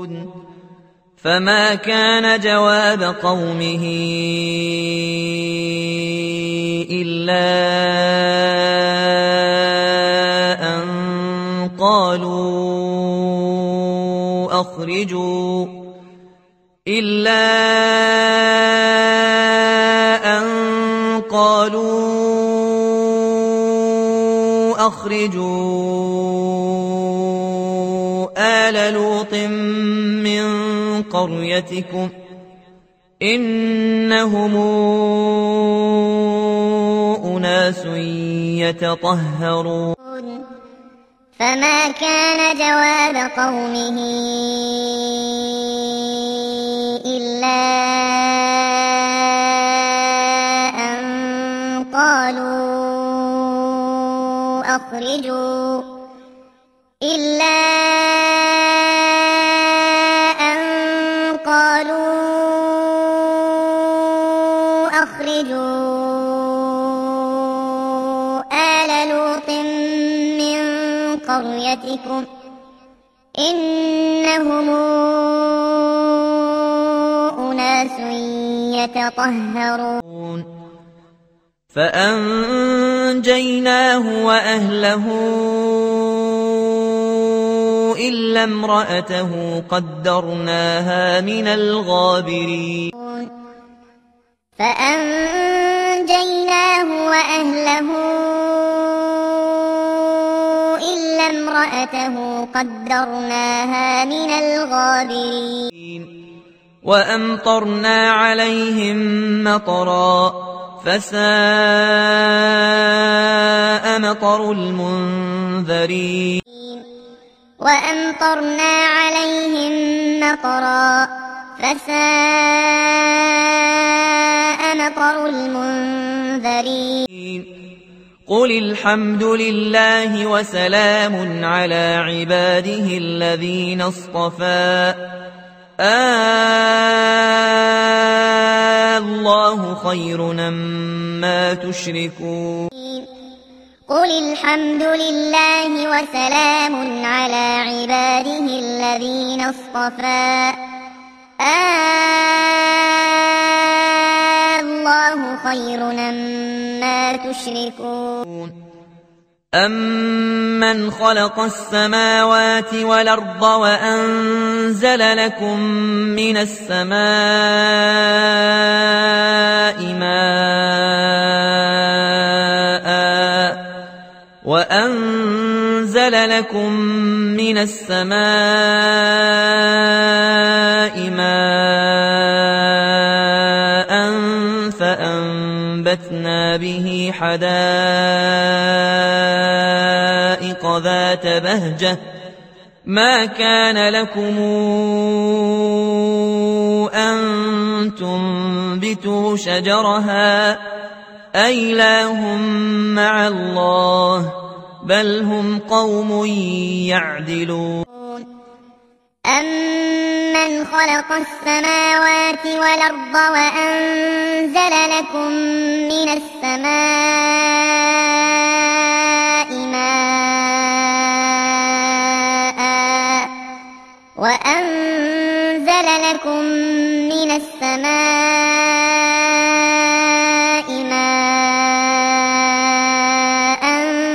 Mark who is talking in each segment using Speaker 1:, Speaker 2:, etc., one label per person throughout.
Speaker 1: فما كان جواب قومه إلا أن قالوا أخرجوا آل لوط من قريتكم إنهم أناس يتطهرون.
Speaker 2: فما كان جواب قومه إلا أن قالوا أخرجوا آل لوط من قريتكم إنهم أناس يتطهرون.
Speaker 1: فأنجيناه وأهله إلا امرأته قدرناها من الغابرين.
Speaker 2: فأنجيناه وأهله إلا امرأته قدرناها من الغابرين.
Speaker 1: وأمطرنا عليهم مطرا فساء مطر المنذرين.
Speaker 2: وأمطرنا عليهم مطرا فساء مطر المنذرين.
Speaker 1: قل الحمد لله وسلام على عباده الذين اصطفى الله خير مما تشركون.
Speaker 2: قل الحمد لله وسلام على عباده الذين اصطفى الله خير مما تشركون.
Speaker 1: أمن خلق السماوات والأرض وأنزل لكم من السماء ماء فأنبتنا به حدائق ذات بهجة ما كان لكم أن تنبتوا شجرها أإله مع الله بل هم قوم يعدلون.
Speaker 2: أمن خلق السماوات والأرض وأنزل لكم من السماء ماء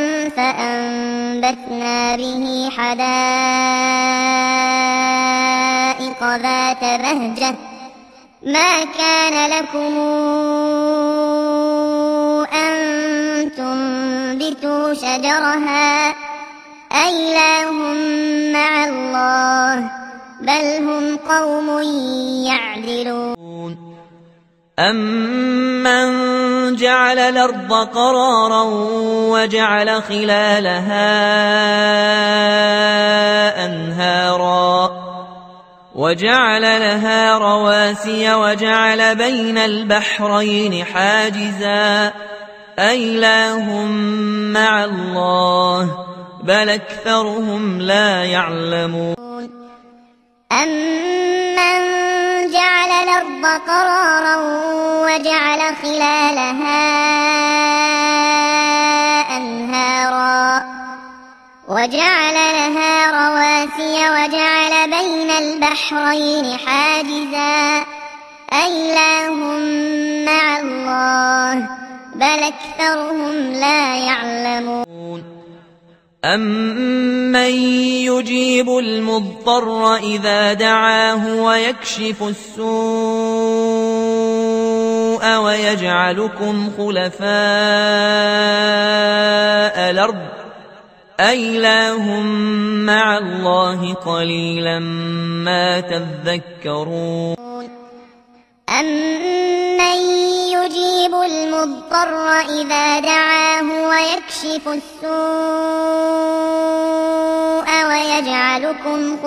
Speaker 2: فأنبتنا به حدائق ذات بهجة ما كان لكم أن تنبتوا شجرها أإله مع الله بل هم قوم يعدلون.
Speaker 1: أمن جعل الأرض قرارا وجعل خلالها أنهارا وجعل لها رواسي وجعل بين البحرين حاجزا أإله مع الله بل أكثرهم لا يعلمون.
Speaker 2: أمن جعل الأرض قرارا وجعل خلالها أنهارا وجعل لها رواسي وجعل بين البحرين حاجزا أإله مع الله بل أكثرهم لا يعلمون
Speaker 1: أَمَّن يُجِيبُ الْمُضْطَرَّ إِذَا دَعَاهُ وَيَكْشِفُ السُّوءَ وَيَجْعَلُكُمْ خُلَفَاءَ الْأَرْضِ أَإِلَٰهٌ مَّعَ اللَّهِ قَلِيلًا مَّا تَذَكَّرُونَ
Speaker 2: أَمَّن يُجِيبُ الْمُضْطَرَّ إِذَا دَعَاهُ وَيَكْشِفُ السُّوءَ وَيَجْعَلُكُمْ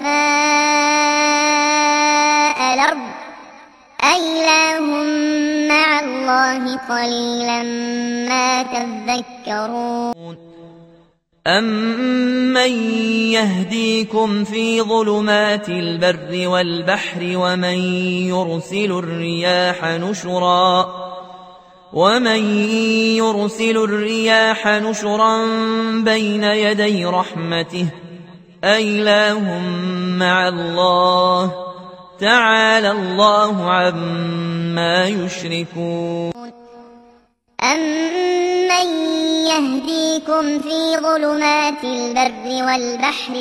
Speaker 2: خُلَفَاءَ الْأَرْضِ أَإِلَٰهٌ مَّعَ اللَّهِ قَلِيلًا مَّا تَذَكَّرُونَ
Speaker 1: أَمَّن يَهْدِيكُمْ فِي ظُلُمَاتِ الْبَرِّ وَالْبَحْرِ ومن يرسل الرياح نشرا بين يدي رحمته أإله مع الله تعالى الله عما يشركون
Speaker 2: أَمَّن يَهْدِيكُمْ فِي ظُلُمَاتِ الْبَرِّ وَالْبَحْرِ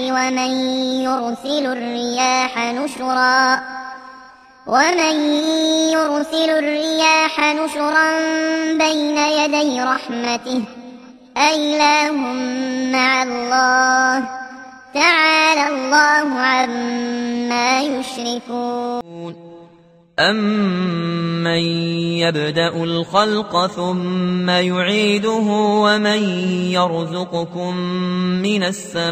Speaker 2: ومن يرسل الرياح نشرا بين يدي رحمته أإله مع الله تعالى الله عما يشركون
Speaker 1: أَمَّن يَبْدَأُ الْخَلْقَ ثُمَّ يُعِيدُهُ ومن يرزقكم من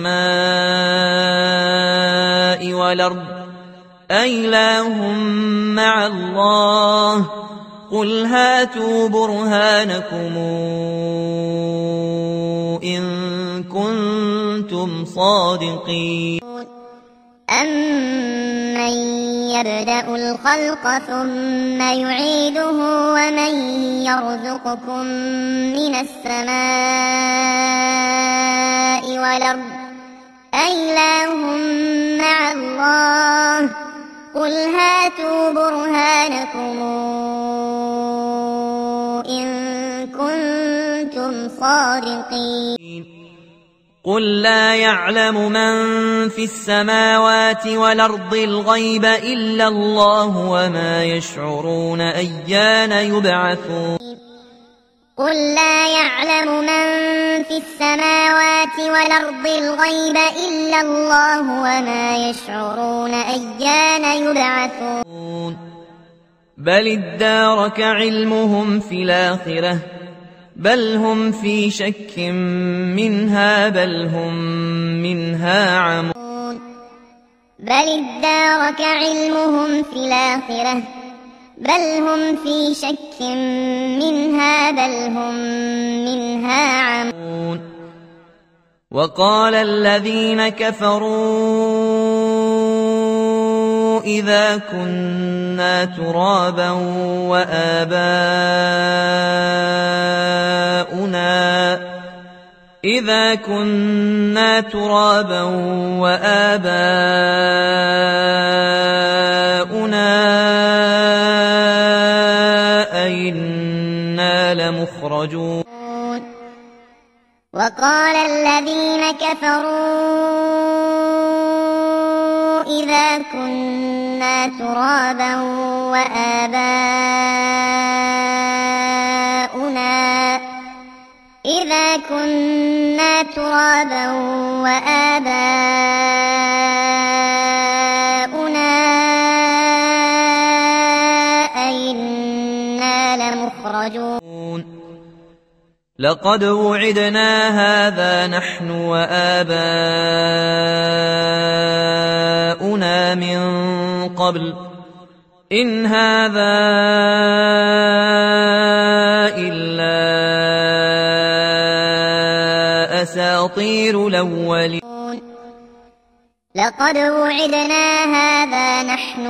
Speaker 1: السماء والأرض أإله مع الله قل هاتوا برهانكم إن كنتم صادقين
Speaker 2: أَمَّن يَبْدَأُ الْخَلْقَ ثُمَّ يُعِيدُهُ ومن يرزقكم من السماء والأرض أإله مع الله قل هاتوا برهانكم إن كنتم صادقين
Speaker 1: قل لا يعلم من في السماوات والأرض الغيب إلا الله وما يشعرون أيان يبعثون
Speaker 2: قل لا يعلم من في السماوات والأرض الغيب إلا الله وما يشعرون أيان يبعثون
Speaker 1: بل ادارك علمهم في الآخرة بل هم في شك منها بل هم منها عمون
Speaker 2: بل ادارك علمهم في الآخرة بل هم في شك منها بل هم منها عمون
Speaker 1: وقال الذين كفروا إذا كنا ترابا وآباؤنا أئنا لمخرجون
Speaker 2: وقال الذين كفروا إذا كنا ترابا وآباؤنا أئنا لمخرجون
Speaker 1: لقد وعدنا هذا نحن وآباؤنا من قبل إن هذا إلا أساطير الأولين
Speaker 2: لقد وعدنا هذا نحن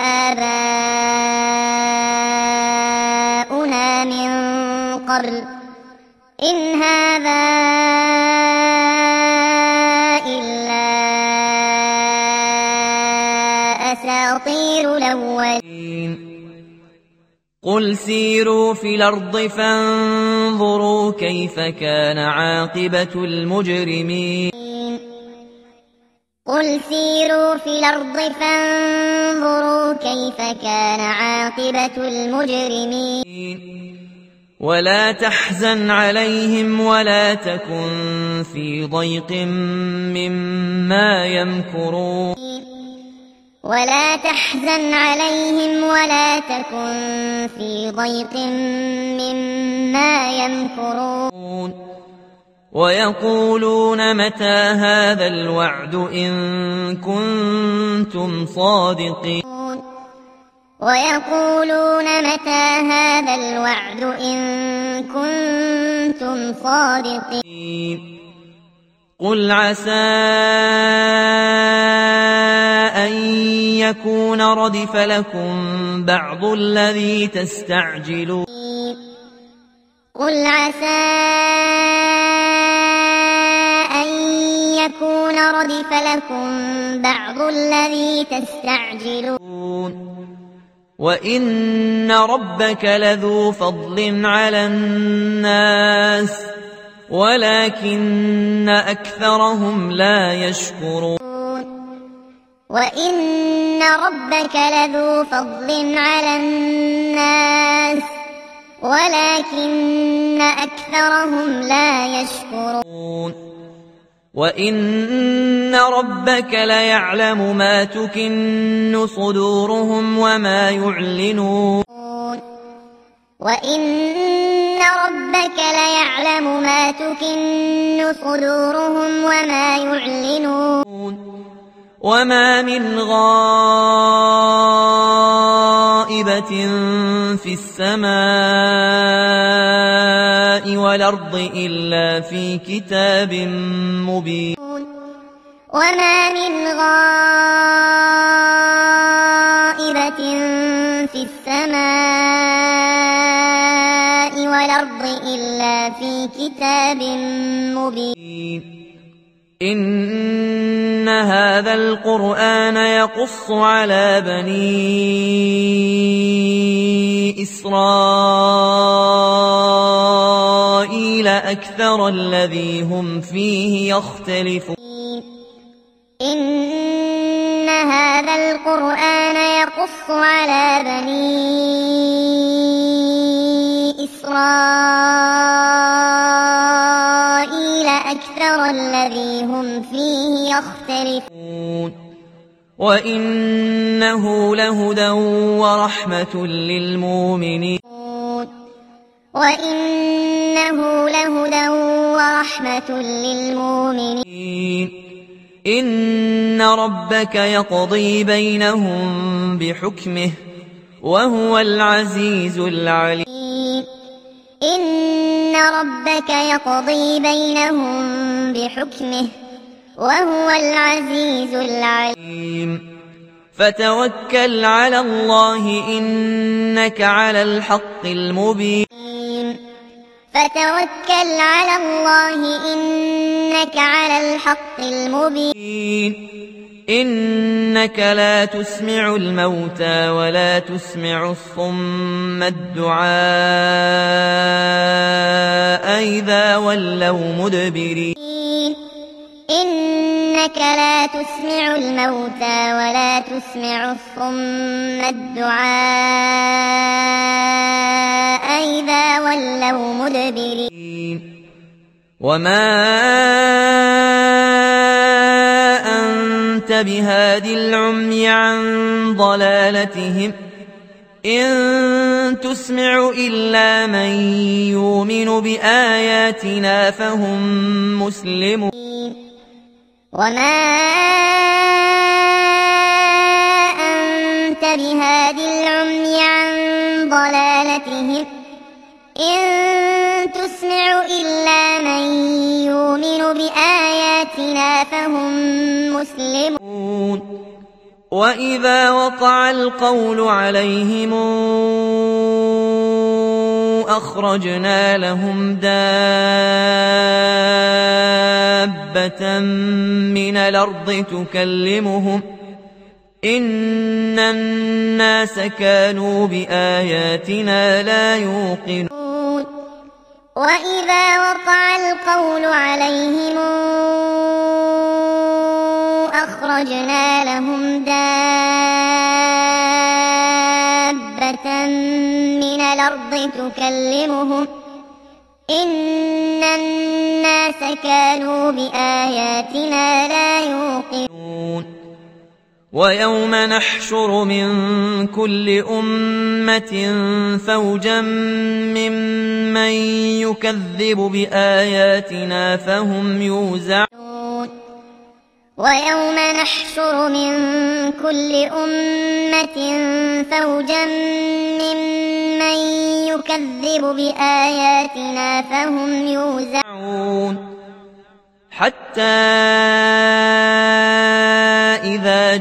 Speaker 2: وآباؤنا من قبل إن هذا إلا أساطير الأولين.
Speaker 1: قل سيروا في الأرض فانظروا كيف كان عاقبة المجرمين.
Speaker 2: قل سيروا في الأرض فانظروا كيف كان عاقبة المجرمين.
Speaker 1: ولا تحزن عليهم ولا تكن في ضيق مما يمكرون.
Speaker 2: ولا تحزن عليهم ولا تكن في ضيق مما يمكرون.
Speaker 1: ويقولون متى هذا الوعد إن كنتم صادقين.
Speaker 2: ويقولون متى هذا الوعد إن كنتم صادقين.
Speaker 1: قل عسى أن يكون ردف لكم بعض الذي تستعجلون.
Speaker 2: قل عسى أن يكون ردف لكم بعض الذي تستعجلون.
Speaker 1: وإن ربك لذو فضل على الناس ولكن أكثرهم لا يشكرون.
Speaker 2: وإن ربك لذو فضل على الناس ولكن أكثرهم لا يشكرون.
Speaker 1: وإن ربك ليعلم ما تكن صدورهم وما يعلنون.
Speaker 2: وإن ربك ليعلم ما تكن صدورهم وما يعلنون.
Speaker 1: وما من غائبة في السماء والأرض إلا في كتاب مبين.
Speaker 2: وما من غائبة في السماء والأرض إلا في كتاب مبين.
Speaker 1: إن هذا القرآن يقص على بني إسرائيل أكثر الذي هم فيه يختلفون.
Speaker 2: إن هذا القرآن يقص على بني إسرائيل أكثر الذي هم فيه يختلفون.
Speaker 1: وإنه لهدى ورحمة للمؤمنين.
Speaker 2: وإنه لهدى ورحمة للمؤمنين.
Speaker 1: إن ربك يقضي بينهم بحكمه وهو العزيز العليم.
Speaker 2: إن ربك يقضي بينهم بحكمه وهو العزيز العليم.
Speaker 1: فتوكل على الله إنك على الحق المبين.
Speaker 2: فتوكل على الله إنك على الحق المبين.
Speaker 1: إنك لا تسمع الموتى ولا تسمع الصم الدعاء إذا ولوا مدبرين.
Speaker 2: إنك لا تسمع الموتى ولا تسمع الصم الدعاء إذا ولوا مدبرين.
Speaker 1: وما أنت بهاد العمي عن ضلالتهم إن تسمع إلا من يؤمن بآياتنا فهم مسلمون.
Speaker 2: وما أنت بهاد العمي عن ضلالتهم إن تسمع إلا من يؤمن بآياتنا فهم مسلمون.
Speaker 1: وإذا وقع القول عليهم أخرجنا لهم دابة من الأرض تكلمهم إن الناس كانوا بآياتنا لا يوقنون
Speaker 2: وإذا وقع القول عليهم أخرجنا لهم دابة من الأرض تكلمهم إن الناس كانوا بآياتنا لا يوقنون
Speaker 1: ويوم نحشر من كل أمة فوجا ممن يكذب بآياتنا فهم يوزعون
Speaker 2: ويوم نحشر من كل أمة فوجا ممن يكذب بآياتنا فهم يوزعون
Speaker 1: حتى إذا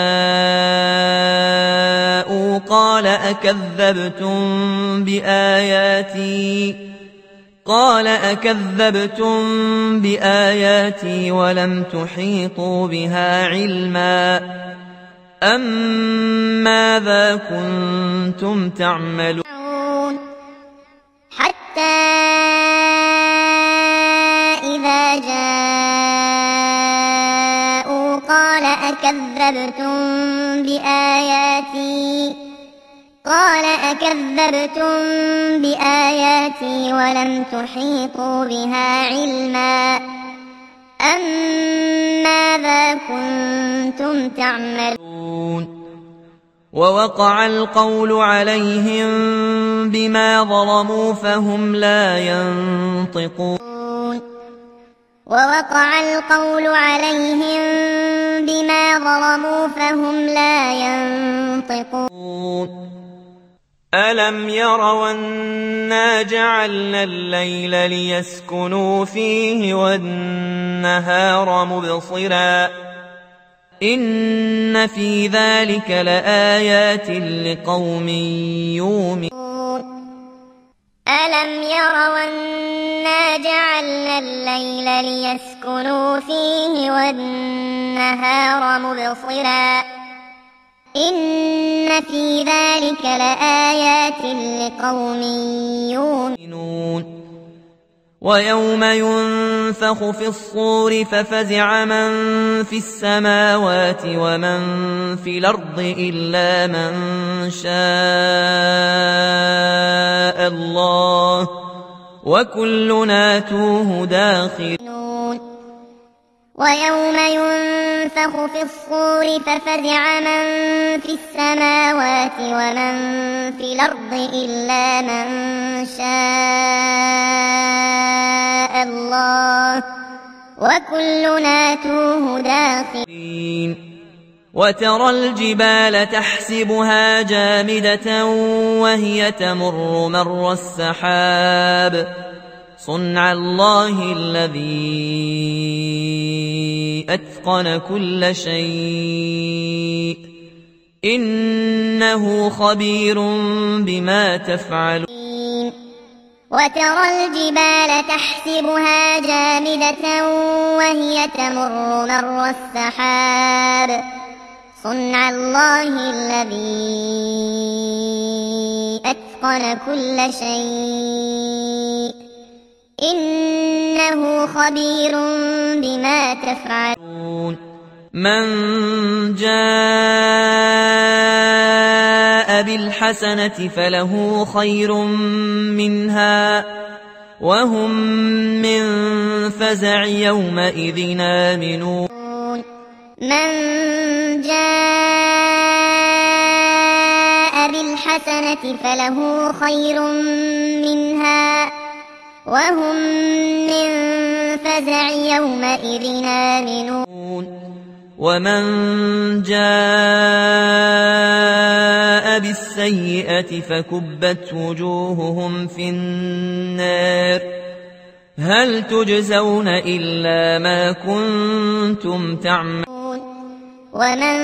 Speaker 1: جاءوا قال أكذبتم بآياتي ولم تحيطوا بها علما أم ماذا كنتم تعملون
Speaker 2: حتى إذا جاءوا قال أكذبتم بآياتي ولم تحيطوا بها علما أم ماذا كنتم تعملون
Speaker 1: ووقع القول عليهم بما ظلموا فهم لا ينطقون
Speaker 2: ووقع القول عليهم بما ظلموا فهم لا ينطقون
Speaker 1: ألم يروا أنا جعلنا الليل ليسكنوا فيه والنهار مبصرا إن في ذلك لآيات لقوم يؤمنون
Speaker 2: ألم يروا أنا جعلنا الليل ليسكنوا فيه والنهار مبصرا إن في ذلك لآيات لقوم يؤمنون
Speaker 1: ويوم ينفخ في الصور ففزع من في السماوات ومن في الأرض إلا من شاء الله وكلنا آتوه داخرون
Speaker 2: ويوم ينفخ في الصور ففزع من في السماوات ومن في الأرض إلا من شاء الله وكلنا آتوه داخرين
Speaker 1: وترى الجبال تحسبها جامدة وهي تمر مر السحاب صنع الله الذي أتقن كل شيء إنه خبير بما تفعلون
Speaker 2: وترى الجبال تحسبها جامدة وهي تمر مر السحاب صنع الله الذي أتقن كل شيء إنه خبير بما تفعلون
Speaker 1: من جاء بالحسنة فله خير منها وهم من فزع يومئذ آمنون
Speaker 2: من جاء بالحسنة فله خير منها وهم من فزع يومئذ آمنون
Speaker 1: ومن جاء بالسيئة فكبت وجوههم في النار هل تجزون إلا ما كنتم تعملون
Speaker 2: ومن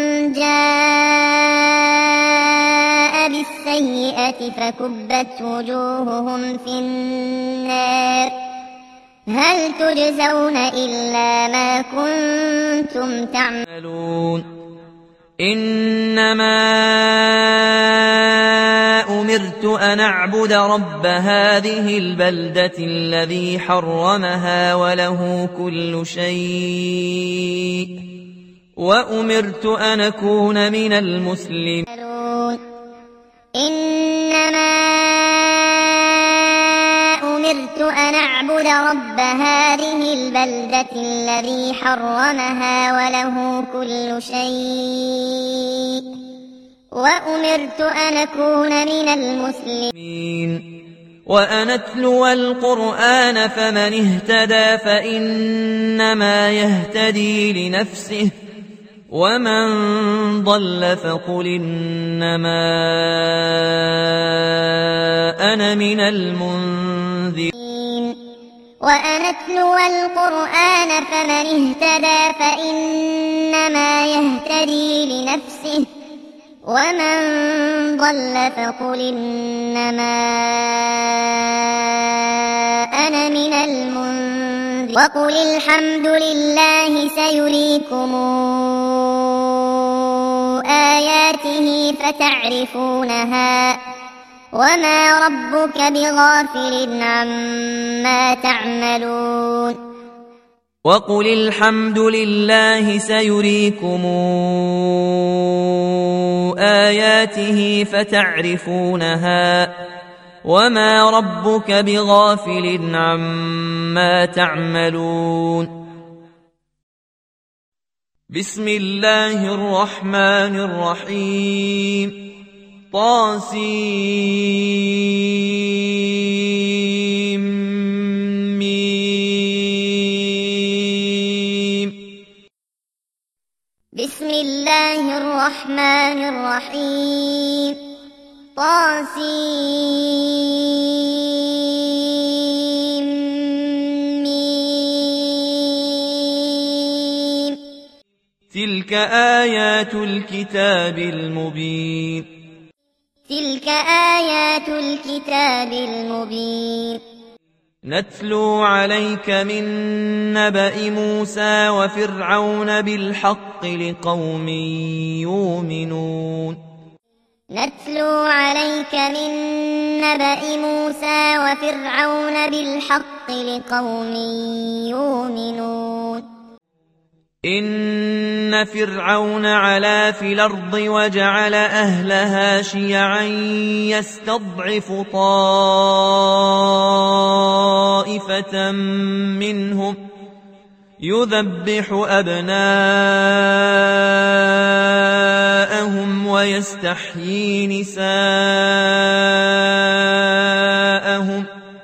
Speaker 2: جاء بالسيئة فكبت وجوههم في النار هل تجزون إلا ما كنتم تعملون
Speaker 1: إنما أمرت أن أعبد رب هذه البلدة الذي حرمها وله كل شيء وأمرت أن أكون من المسلمين.
Speaker 2: إنما أمرت أن أعبد رب هذه البلدة الذي حرمها وله كل شيء وأمرت أن أكون من المسلمين.
Speaker 1: وأن أتلو القرآن فمن اهتدى فإنما يهتدي لنفسه ومن ضل فقل إنما أنا من المنذرين.
Speaker 2: وأن أتلو القرآن فمن اهتدى فإنما يهتدي لنفسه ومن ضل فقل إنما أنا من المنذرين. وقل الحمد لله سيريكم آياته فتعرفونها وما ربك بغافل عما تعملون.
Speaker 1: وقل الحمد لله سيريكم آياته فتعرفونها وما ربك بغافل عما تعملون. بسم الله الرحمن الرحيم. طاسيم.
Speaker 2: بسم الله الرحمن الرحيم. طاسيم.
Speaker 1: تلك آيات الكتاب المبين.
Speaker 2: تلك آيات الكتاب المبين.
Speaker 1: نتلو عليك من نبأ موسى وفرعون بالحق لقوم يؤمنون.
Speaker 2: نتلو عليك من نبأ موسى وفرعون بالحق لقوم يؤمنون.
Speaker 1: إن فرعون علا في الأرض وجعل أهلها شيعا يستضعف طائفة منهم يذبح أبناءهم ويستحيي نساءهم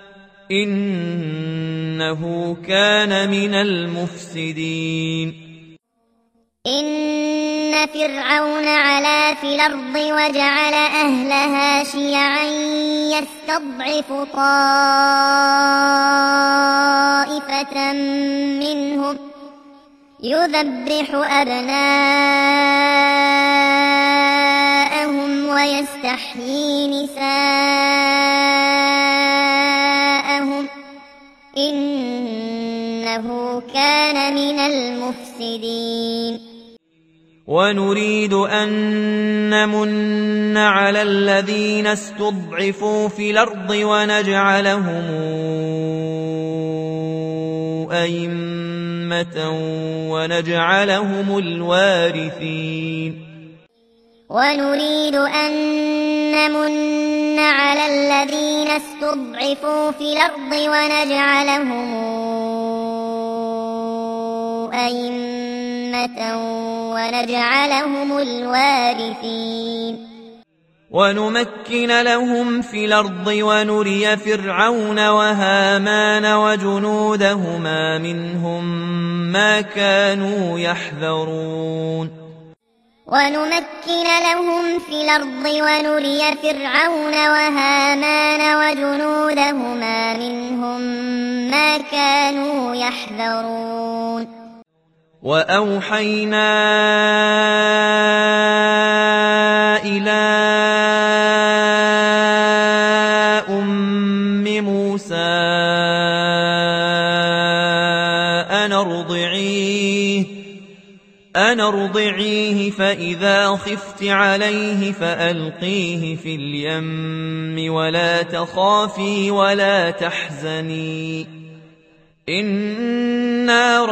Speaker 1: إنه كان من المفسدين.
Speaker 2: إن فرعون علا في الأرض وجعل أهلها شيعا يستضعف طائفة منهم يذبح أبناءهم ويستحيي نساءهم إنه كان من المفسدين.
Speaker 1: ونريد أن نمن على الذين استضعفوا في الأرض ونجعلهم أئمة ونجعلهم الوارثين.
Speaker 2: ونريد أن نمن على الذين استضعفوا في الأرض ونجعلهم أئمة ونجعلهم الوارثين.
Speaker 1: ونمكن لهم في الأرض ونري فرعون وهامان وجنودهما منهم ما كانوا يحذرون.
Speaker 2: ونمكن لهم في الأرض ونري فرعون وهامان وجنودهما منهم ما كانوا يحذرون.
Speaker 1: وأوحينا إلى أم موسى أن ارضعيه فإذا خفت عليه فألقيه في اليم ولا تخافي ولا تحزني إنا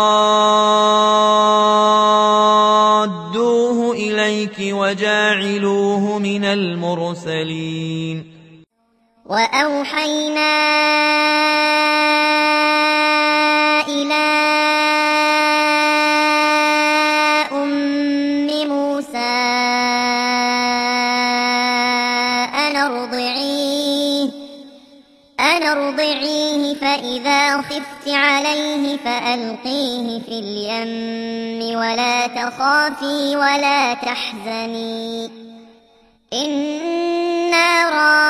Speaker 1: رادوه إليك وجاعلوه من المرسلين
Speaker 2: وأوحينا إلى أم موسى أن ارضعيه فإذا خفت عليه فألقيه في اليم ولا تخافي ولا تحزني إنا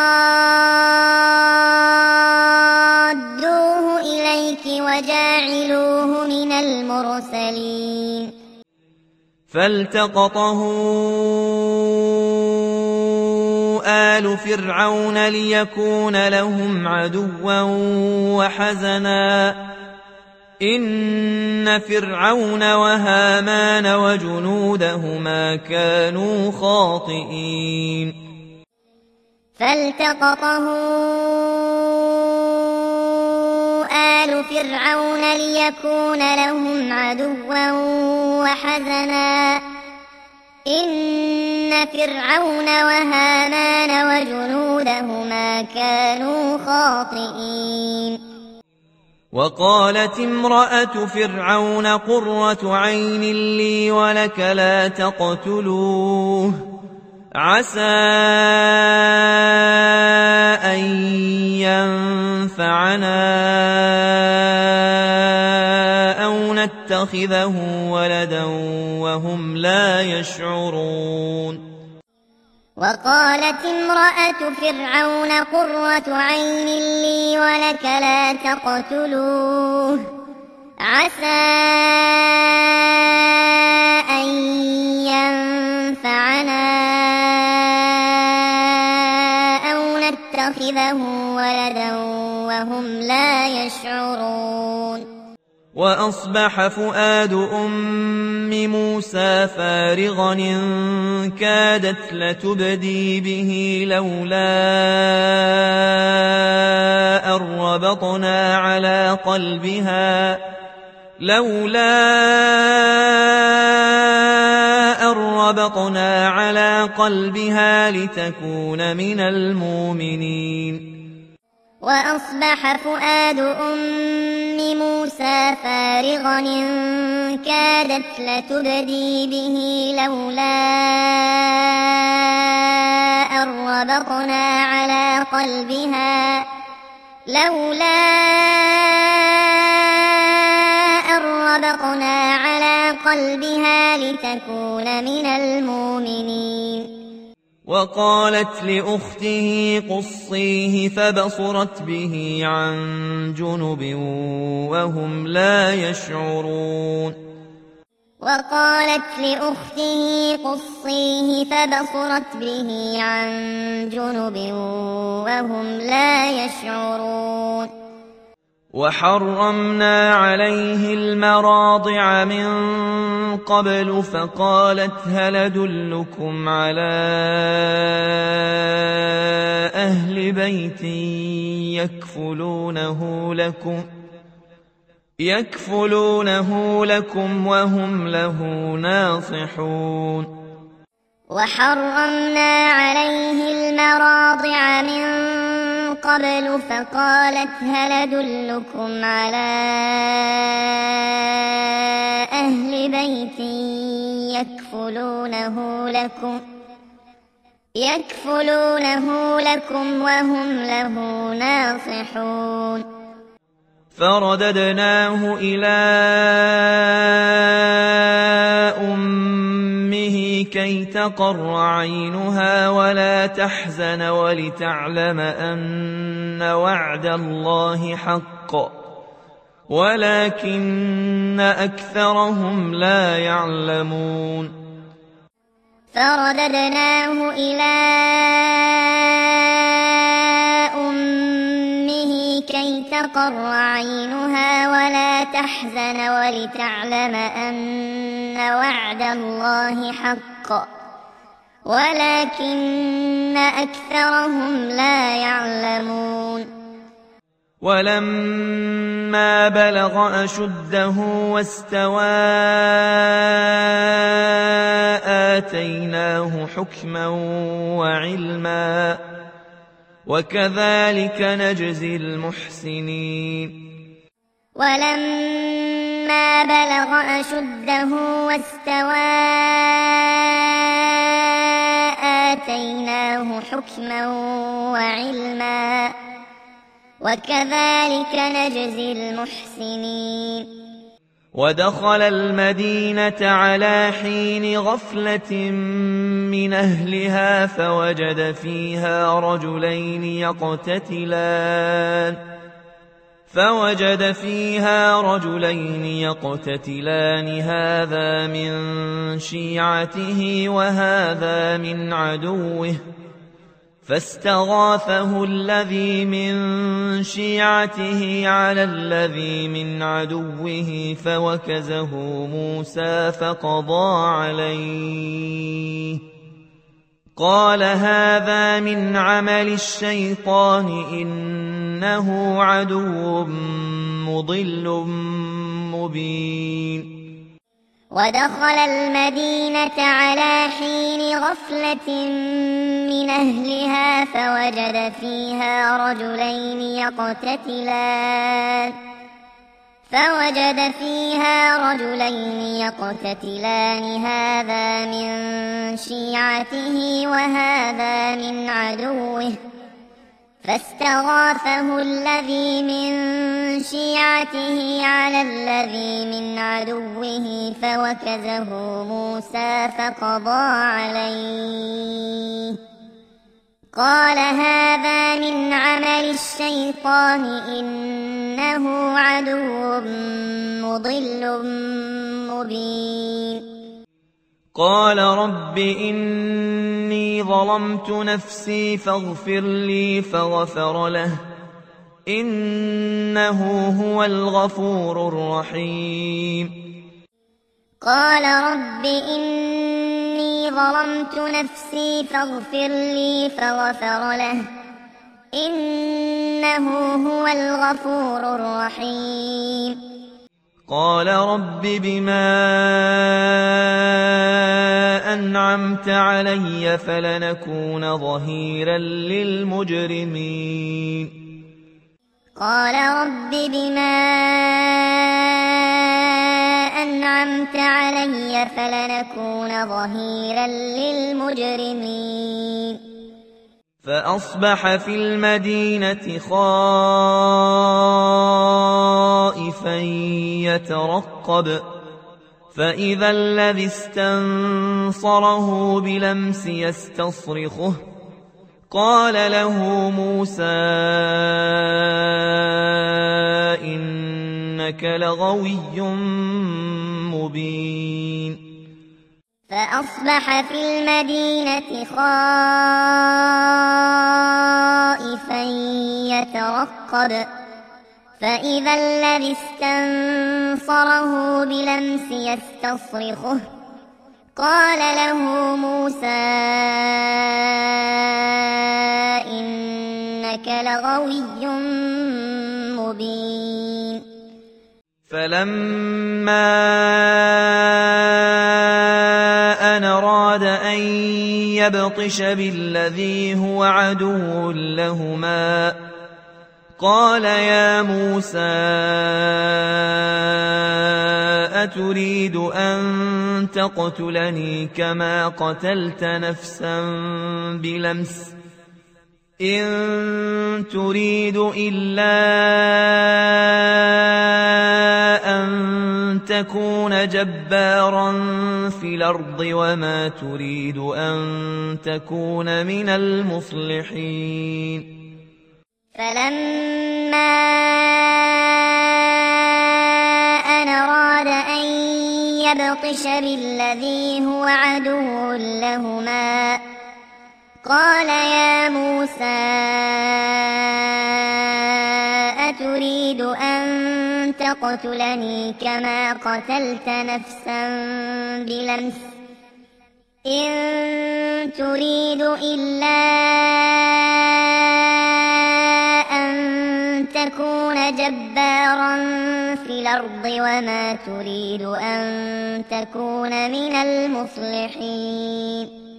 Speaker 2: رادوه إليك وجاعلوه من المرسلين
Speaker 1: فالتقطه آل فرعون ليكون لهم عدوا وحزنا إن فرعون وهامان وجنودهما كانوا خاطئين
Speaker 2: فالتقطه آل فرعون ليكون لهم عدوا وحزنا إن فرعون وهامان وجنودهما كانوا خاطئين
Speaker 1: وقالت امرأة فرعون قرة عين لي ولك لا تقتلوه عسى أن ينفعنا أو نتخذه ولدا وهم لا يشعرون
Speaker 2: وقالت امرأة فرعون قرة عين لي ولك لا تقتلوه عسى أن ينفعنا أو نتخذه ولدا وهم لا يشعرون
Speaker 1: وأصبح فؤاد أم موسى فارغا إن كادت لتبدي به لولا أن ربطنا على قلبها لتكون من المؤمنين
Speaker 2: وأصبح فؤاد أم موسى فارغا إن كادت لتبدي به لولا أن ربطنا على قلبها لتكون من المؤمنين
Speaker 1: وقالت لأخته قصيه فبصرت به عن جنب وهم لا يشعرون
Speaker 2: وقالت لأخته قصيه فبصرت به عن جنب وهم لا يشعرون
Speaker 1: وحرمنا عليه المراضع من قبل فقالت هل أدلكم على أهل بيت يكفلونه لكم وهم له ناصحون
Speaker 2: وحرمنا عليه المراضع من قبل فقالت هل أدلكم على أهل بيت يكفلونه لكم وهم له ناصحون
Speaker 1: فرددناه إلى أمه كي تقر عينها ولا تحزن ولتعلم أن وعد الله حق ولكن أكثرهم لا يعلمون
Speaker 2: فرددناه إلى أمه كي تقر عينها ولا تحزن ولتعلم أن وعد الله حق ولكن أكثرهم لا يعلمون
Speaker 1: ولما بلغ أشده واستوى آتيناه حكما وعلما وكذلك نجزي المحسنين
Speaker 2: ولما بلغ أشده واستوى آتيناه حكما وعلما وكذلك نجزي المحسنين
Speaker 1: ودخل المدينة على حين غفلة من أهلها فوجد فيها رجلين يقتتلان هذا من شيعته وهذا من عدوه فاستغاثه الذي من شيعته على الذي من عدوه فوكزه موسى فقضى عليه قال هذا من عمل الشيطان إنه عدو مضل مبين
Speaker 2: ودخل المدينة على حين غفلة من أهلها فوجد فيها رجلين يقتتلان هذا من شيعته وهذا من عدوه فاستغاثه الذي من شيعته على الذي من عدوه فوكزه موسى فقضى عليه قال هذا من عمل الشيطان إنه عدو مضل مبين
Speaker 1: قال رب إني ظلمت نفسي فاغفر لي فغفر له إنه هو الغفور الرحيم
Speaker 2: قال رب إني ظلمت نفسي فاغفر لي فغفر له إنه هو الغفور الرحيم
Speaker 1: قال رب بما أنعمت علي فلنكون ظهيرا للمجرمين
Speaker 2: قال رب بما أنعمت علي فلنكون ظهيرا للمجرمين
Speaker 1: فأصبح في المدينة خائفا يترقب فإذا الذي استنصره بلمس يستصرخه قال له موسى إنك لغوي مبين
Speaker 2: فأصبح في المدينة خائفا يترقب فإذا الذي استنصره بلمس يستصرخه قال له موسى إنك لغوي مبين
Speaker 1: فلما أن أراد أن يبطش بالذي هو عدو لهما قال يا موسى أتريد أن تقتلني كما قتلت نفسا بلمس إن تريد إلا أن تكون جبارا في الأرض وما تريد أن تكون من المصلحين
Speaker 2: فلما أن أراد أن يبطش بالذي هو عدو لهما قال يا موسى أتريد أن تقتلني كما قتلت نفسا بلمس إن تريد إلا أن تكون جبارا في الأرض وما تريد أن تكون من المصلحين.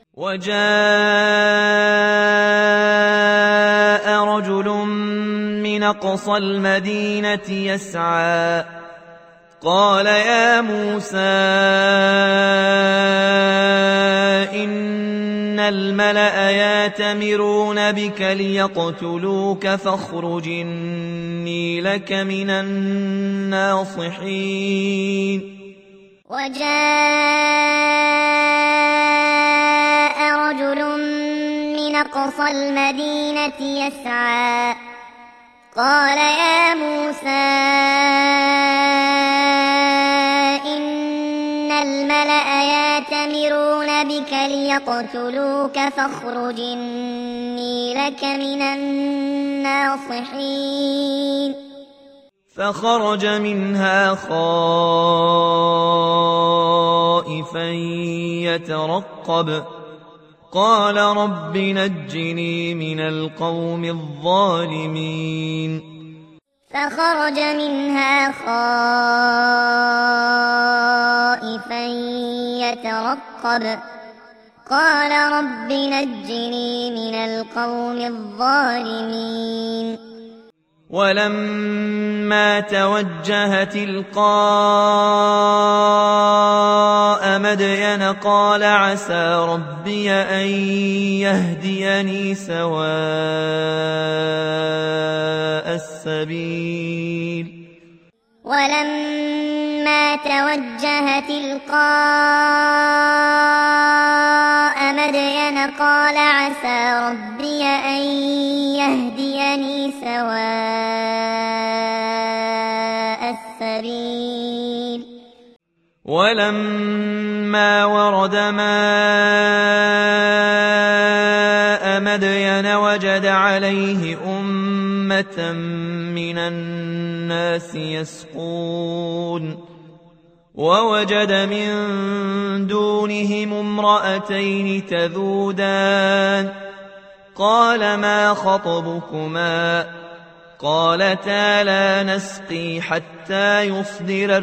Speaker 1: وجاء رجل من أقصى المدينة يسعى قال يا موسى إن الملأ يأتمرون بك ليقتلوك فاخرج إني لك من الناصحين.
Speaker 2: وجاء رجل من أقصى المدينة يسعى قال يا موسى إن الملأ يأتمرون بك ليقتلوك فاخرج إني لك من الناصحين.
Speaker 1: فخرج منها خائفا يترقب قال رب نجني من القوم الظالمين.
Speaker 2: فخرج منها خائفا يترقب قال رب نجني من القوم الظالمين.
Speaker 1: ولما توجه تلقاء مدين قال عسى ربي أن يهديني سواء السبيل.
Speaker 2: ولما توجه تلقاء مدين قال عسى ربي أن يهديني سواء السبيل.
Speaker 1: ولما ورد ماء مدين وجد عليه أمة من الناس يسقون ووجد من دونهم امرأتين تذودان قال ما خطبكما قالتا لا نسقي حتى يصدر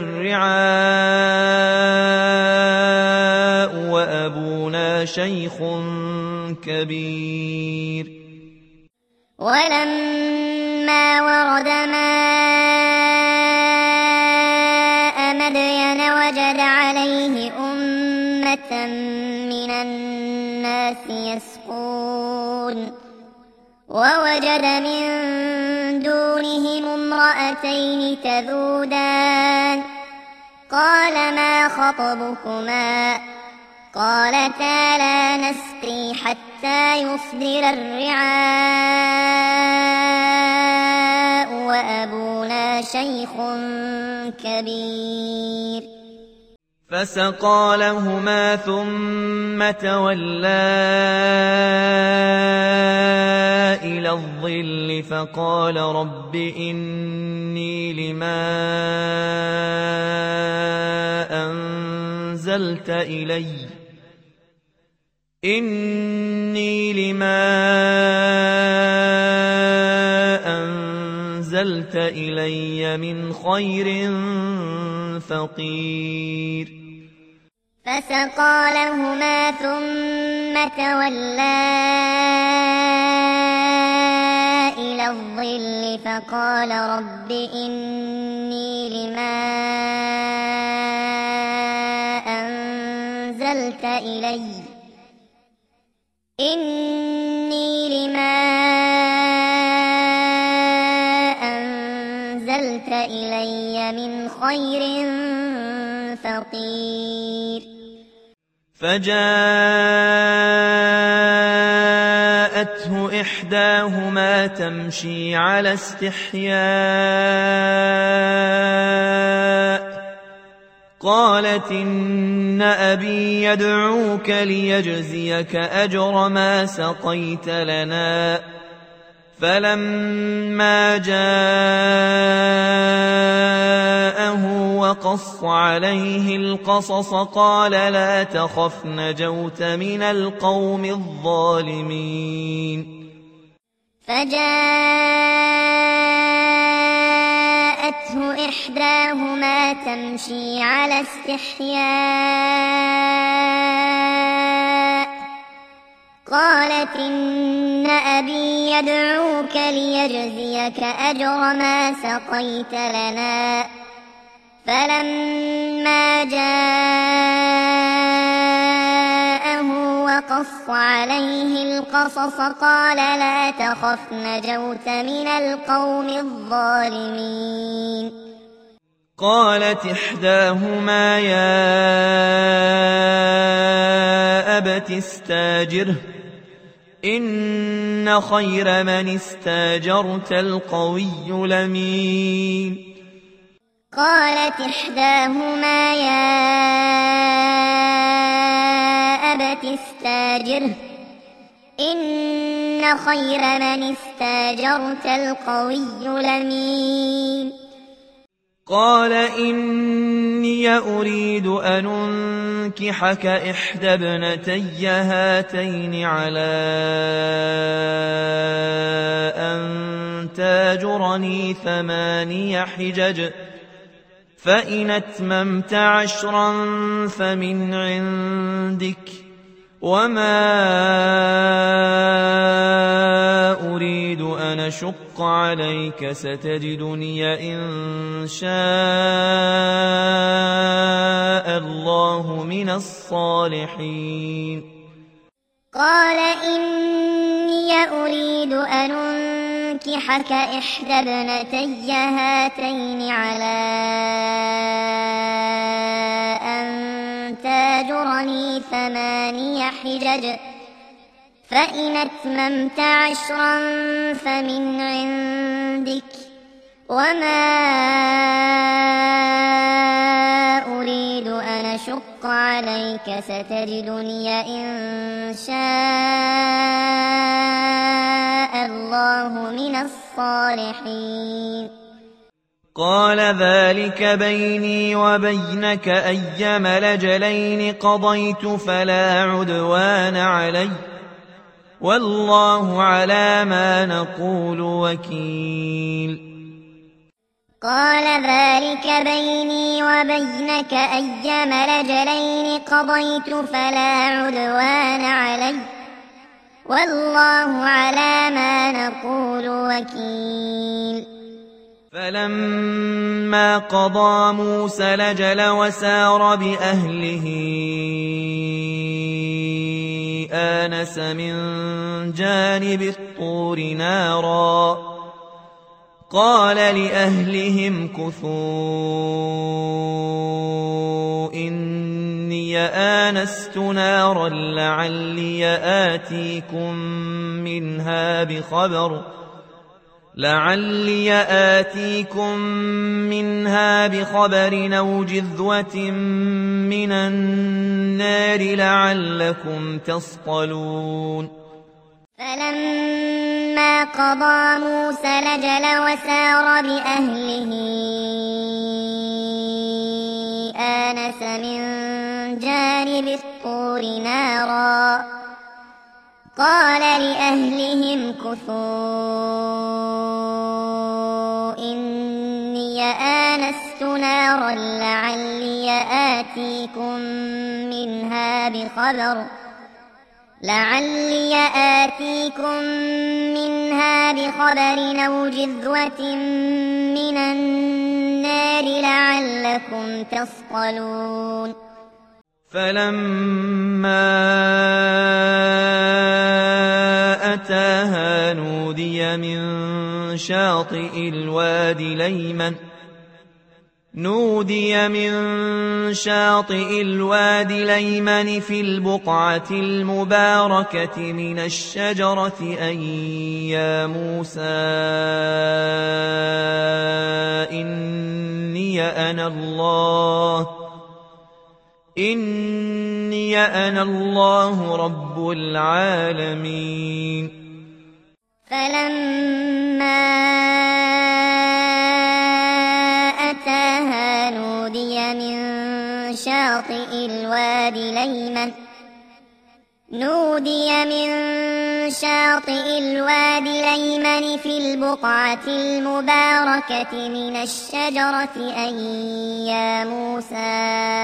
Speaker 1: الرعاء وأبونا شيخ كبير.
Speaker 2: ولما ورد ماء مدين وجد عليه أمة من الناس يسقون ووجد من دونهم امرأتين تذودان قال ما خطبكما قالتا لا نسقي حتى يصدر الرعاء وأبونا شيخ كبير.
Speaker 1: فسقى لهما ثم تولى إلى الظل فقال رب إني لما أنزلت إلي من خير فقير.
Speaker 2: فسقى لهما ثم تولى إلى الظل فقال رب إني لما أنزلت إلي من خير فقير.
Speaker 1: فجاءته إحداهما تمشي على استحياء قالت إن أبي يدعوك ليجزيك أجر ما سقيت لنا. فلما جاءه وقص عليه القصص قال لا تخف نجوت من القوم الظالمين
Speaker 2: فجاءته إحداهما تمشي على استحياء قالت إن أبي يدعوك ليجزيك أجر ما سقيت لنا فلما جاءه وقص عليه القصص قال لا تخف نجوت من القوم الظالمين
Speaker 1: قالت إحداهما يا أبت استاجره إن خير من استاجرت القوي الأمين
Speaker 2: قالت إحداهما يا أبت استاجره إن خير من استاجرت القوي الأمين
Speaker 1: قال إني أريد أن أنكحك إحدى ابنتي هاتين على أن تاجرني 8 حجج فإن أتممت 10 فمن عندك وما أريد أن أشق عليك ستجدني إن شاء الله من الصالحين
Speaker 2: قال إني أريد أن أنكحك إحدى ابنتي هاتين على أن تاجرني 8 حجج فإن أتممت 10 فمن عندك وما أريد أن أشق عليك ستجدني إن شاء الله من الصالحين
Speaker 1: قال ذلك بيني وبينك أيما الأجلين قضيت فلا عدوان علي والله على ما نقول وكيل
Speaker 2: قال ذلك بيني وبينك أيما الأجلين قضيت فلا عدوان علي والله على ما نقول وكيل
Speaker 1: فلما قضى موسى الأجل وسار بأهله آنس من جانب الطور نارا قال لأهلهم كثوا إني آنست نارا لعلي آتيكم منها بخبر أو جذوة من النار لعلكم تصطلون
Speaker 2: فلما قضى موسى الأجل وسار بأهله آنس من جانب الطور نارا قال لأهلهم كثوا إني آنست نارا لعلي آتيكم منها بخبر أو جذوة من النار لعلكم تصطلون
Speaker 1: فلما أتاها نودي من شاطئ الوادي الأيمن في البقعة المباركة من الشجرة أن يا موسى إني أنا الله رب العالمين
Speaker 2: فلما أتاها نودي شاطئ الوادي الأيمن في البقعة المباركة من الشجرة أن يا موسى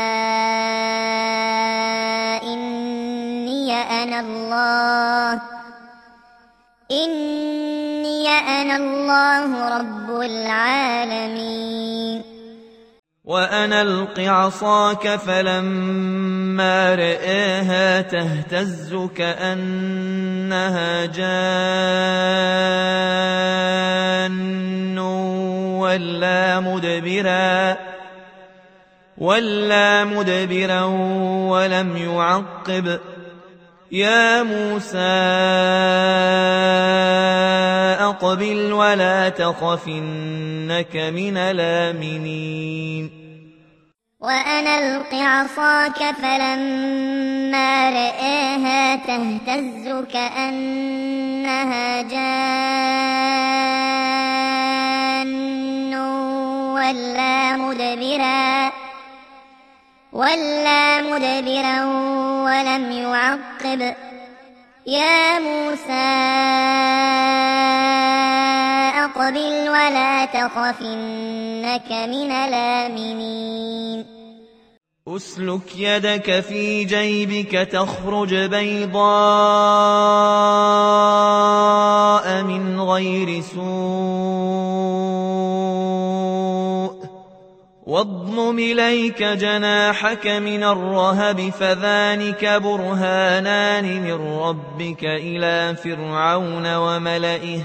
Speaker 2: إني أنا الله رب العالمين.
Speaker 1: وأن ألق عصاك فلما رآها تهتز كأنها جان ولا مدبرا ولم يعقب. يا موسى أقبل ولا تخف إنك من الآمنين.
Speaker 2: وأن ألق عصاك فلما رآها تهتز كأنها جان ولا مدبرا ولم يعقب. يا موسى أقبل ولا تخف إنك من الآمنين.
Speaker 1: أسلك يدك في جيبك تخرج بيضاء من غير سوء واضمم إليك جناحك من الرهب فذلك برهانان من ربك إلى فرعون وملئه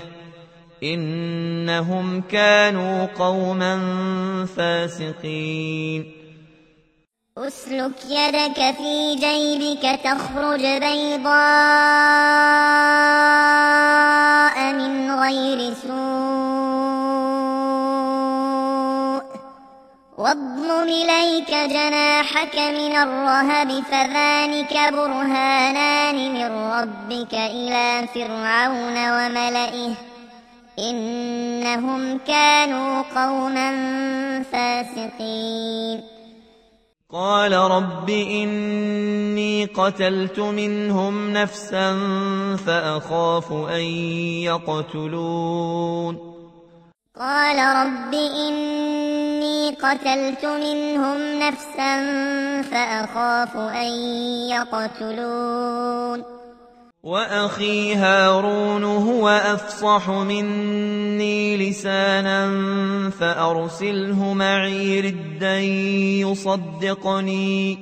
Speaker 1: إنهم كانوا قوما فاسقين.
Speaker 2: أسلك يدك في جيبك تخرج بيضاء من غير سوء واضمم إليك جناحك من الرهب فذلك برهانان من ربك إلى فرعون وملئه إنهم كانوا قوما فاسقين.
Speaker 1: قال رب إني قتلت منهم نفسا فأخاف أن يقتلون.
Speaker 2: قال رب إني قتلت منهم نفسا فأخاف أن يقتلون.
Speaker 1: وأخي هارون هو أفصح مني لسانا فأرسله معي ردا يصدقني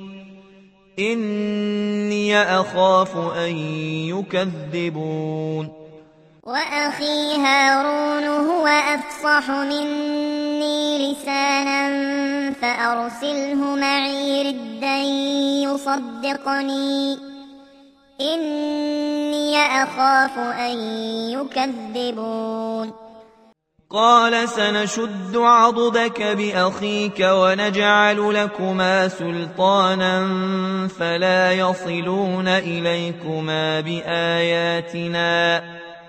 Speaker 1: إني أخاف أن يكذبون.
Speaker 2: وأخي هارون هو أفصح مني لسانا فأرسله معي ردا يصدقني إني أخاف أن يكذبون.
Speaker 1: قال سنشد عضدك بأخيك ونجعل لكما سلطانا فلا يصلون إليكما بآياتنا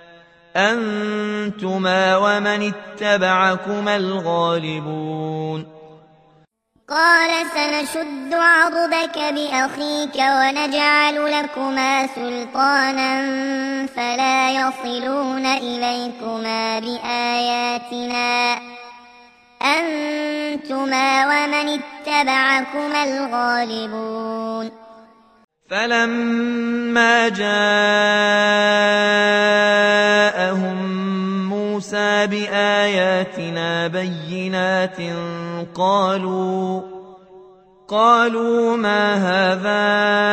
Speaker 1: أنتما ومن اتبعكما الغالبون.
Speaker 2: قال سنشد عضدك بأخيك ونجعل لكما سلطانا فلا يصلون إليكما بآياتنا أنتما ومن اتبعكما الغالبون.
Speaker 1: فلما جاءهم موسى بآياتنا بينات قالوا ما هذا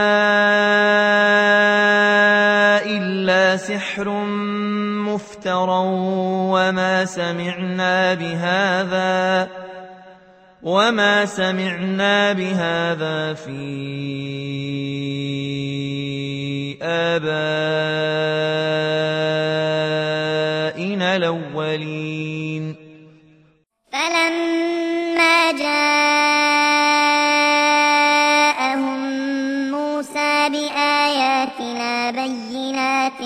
Speaker 1: إلا سحر مفترى وما سمعنا بهذا في آبائنا الأولين.
Speaker 2: فلما جاءهم موسى بآياتنا بينات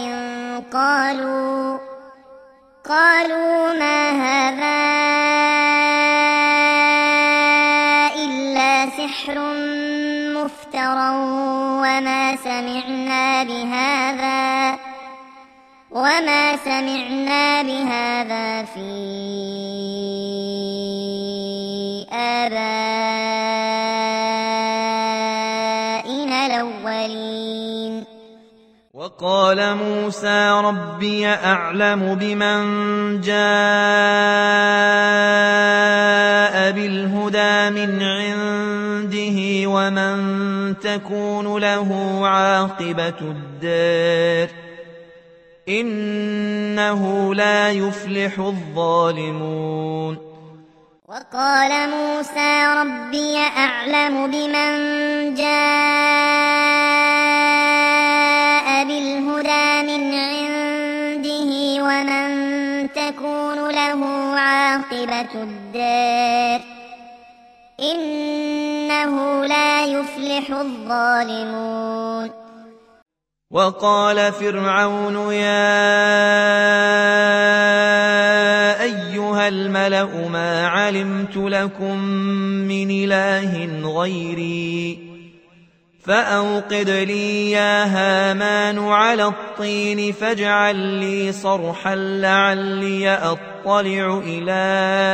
Speaker 2: قالوا ما هذا إلا سحر مفترا وما سمعنا بهذا في آبائنا الأولين.
Speaker 1: وقال موسى ربي أعلم بمن جاء بالهدى من عنده ومن تكون له عاقبة الدار إنه لا يفلح الظالمون.
Speaker 2: وقال موسى ربي أعلم بمن جاء بالهدى من عنده ومن تكون له عاقبة الدار إنه لا يفلح الظالمون.
Speaker 1: وقال فرعون يا أيها الملأ ما علمت لكم من إله غيري فأوقد لي يا هامان على الطين فاجعل لي صرحا لعلي أطلع إلى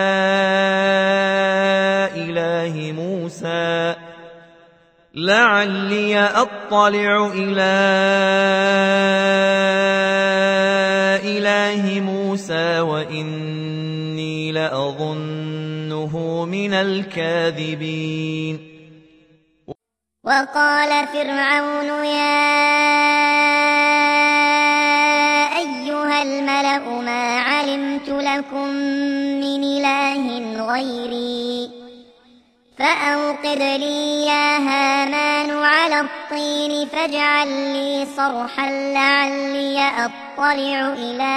Speaker 1: إله موسى وإني لأظنه من الكاذبين.
Speaker 2: وقال فرعون يا أيها الملأ ما علمت لكم من إله غيري فأوقد لي يا هامان على الطين فاجعل لي صرحا لعلي أطلع إلى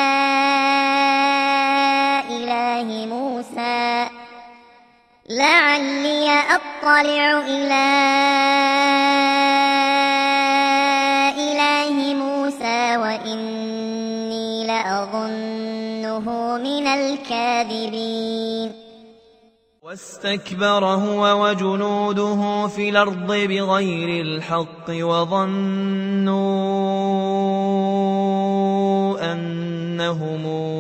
Speaker 2: إله موسى وإني لأظنه من الكاذبين.
Speaker 1: واستكبر هو وجنوده في الأرض بغير الحق وظنوا أنهم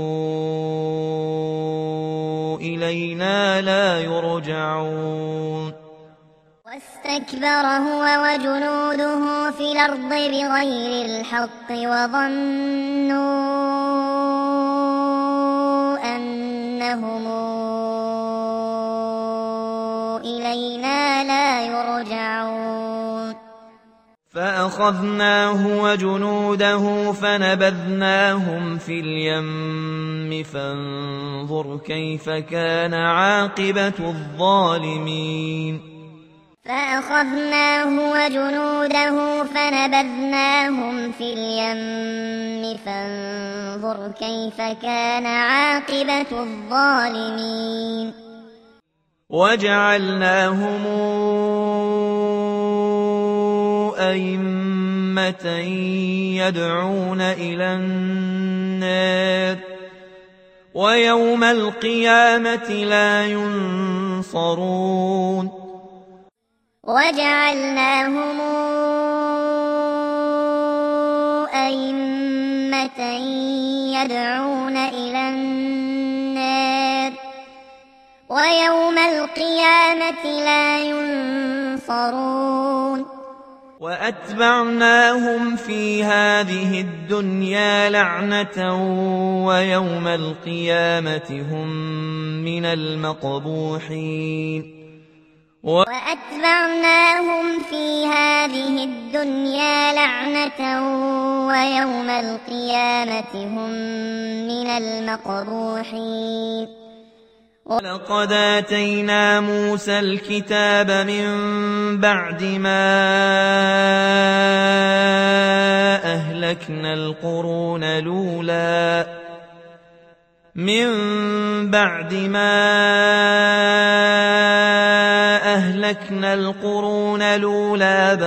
Speaker 1: إلينا لا يرجعون.
Speaker 2: واستكبر هو وجنوده في الأرض بغير الحق وظنوا أنهم إلينا لا يرجعون.
Speaker 1: فأخذناه وجنوده فنبذناهم في اليم فانظر كيف كان عاقبة الظالمين.
Speaker 2: فأخذناه وجنوده فنبذناهم في اليم فانظر كيف كان عاقبة الظالمين.
Speaker 1: وجعلناهم أئمة يدعون إلى النار ويوم القيامة لا ينصرون.
Speaker 2: وجعلناهم أئمة يدعون إلى النار ويوم القيامة لا ينصرون.
Speaker 1: وأتبعناهم في هذه الدنيا لعنة ويوم القيامة هم من المقبوحين.
Speaker 2: وأتبعناهم في هذه الدنيا لعنة ويوم القيامة هم من المقبوحين.
Speaker 1: ولقد آتينا موسى الكتاب من بعد ما أهلكنا القرون الأولى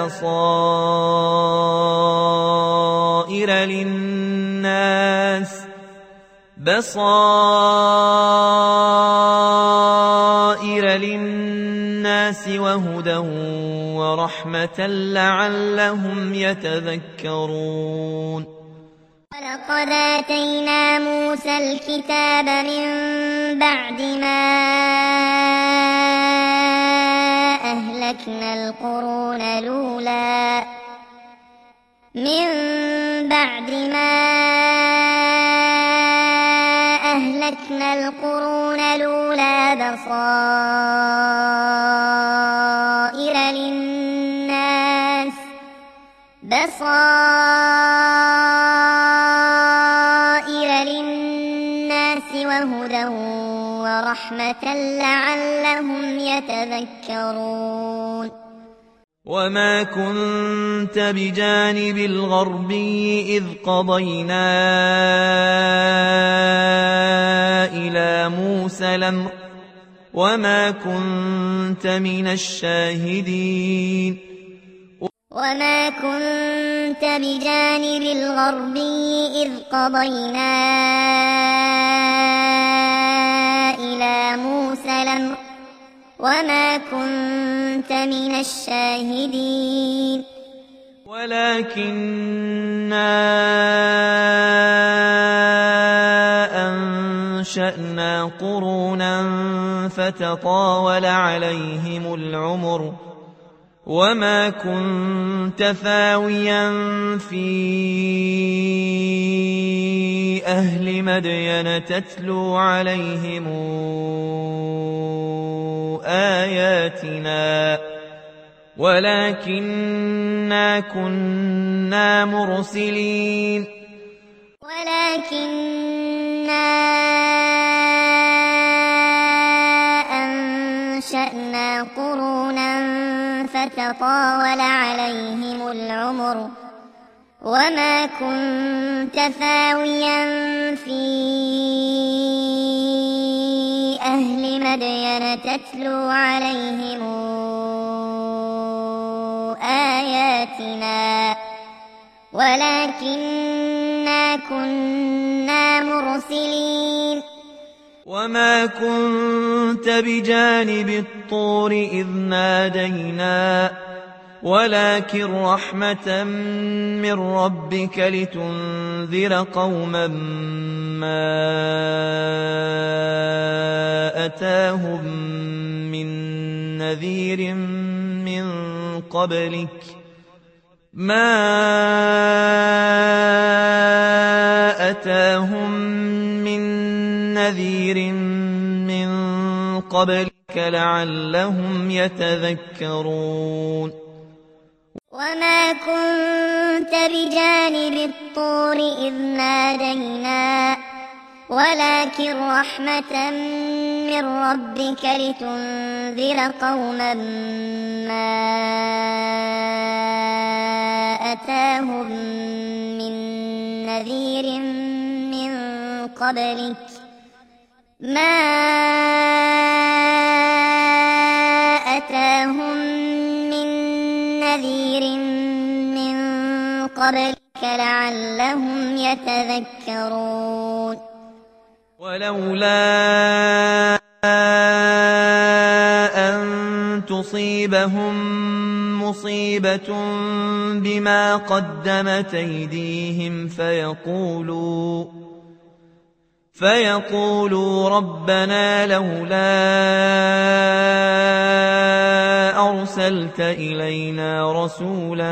Speaker 1: بصائر للناس وهدى ورحمة لعلهم يتذكرون.
Speaker 2: ولقد آتينا موسى الكتاب من بعد ما أهلكنا القرون الأولى بصائر للناس وهدى ورحمة لعلهم يتذكرون.
Speaker 1: وما كنت بجانب الغربي إذ قضينا إلى موسى الأمر وما كنت من الشاهدين.
Speaker 2: وما كنت بجانب الغربي إذ قضينا إلى موسى الأمر وما كنت من الشاهدين.
Speaker 1: ولكننا أنشأنا قرونا فتطاول عليهم العمر وما كنت ثاويا في أهل مدين تتلو عليهم آياتنا ولكننا كنا مرسلين.
Speaker 2: ولكننا أنشأنا قرونا فتطاول عليهم العمر وما كنت ثاويا في أهل مدين تتلو عليهم آياتنا ولكننا كنا مرسلين.
Speaker 1: وما كنت بجانب الطور إذ نادينا ولكن رحمة من ربك لتنذر قوما ما أتاهم من نذير من قبلك لعلهم يتذكرون.
Speaker 2: وما كنت بجانب الطور إذ نادينا ولكن رحمة من ربك لتنذر قوما ما أتاهم من نذير من قبلك لعلهم يتذكرون.
Speaker 1: ولولا أن تصيبهم مصيبة بما قدمت أيديهم فيقولوا ربنا لولا أرسلت إلينا رسولا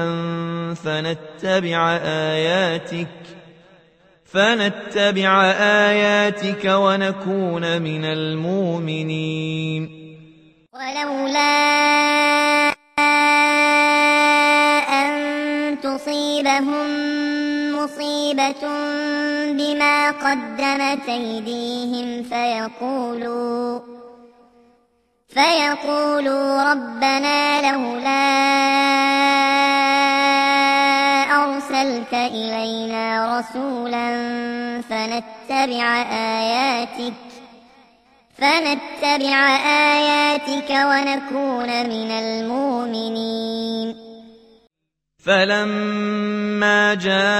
Speaker 1: فنتبع آياتك ونكون من المؤمنين.
Speaker 2: ولولا أن تصيبهم مصيبة بما قدمت أيديهم فيقولوا ربنا لولا أرسلت إلينا رسولا فنتبع آياتك ونكون من المؤمنين.
Speaker 1: فلما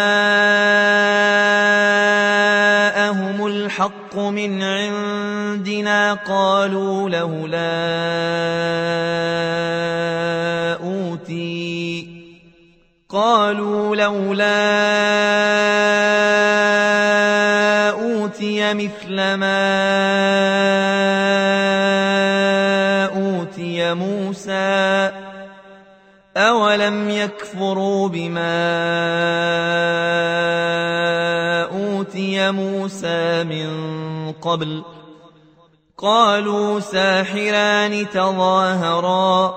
Speaker 1: جاءهم الحق من عندنا قالوا لولا أوتي قالوا لولا أوتي مثل ما أوتي موسى أولم يكفروا بما أوتي موسى من قبل قالوا ساحران تظاهرا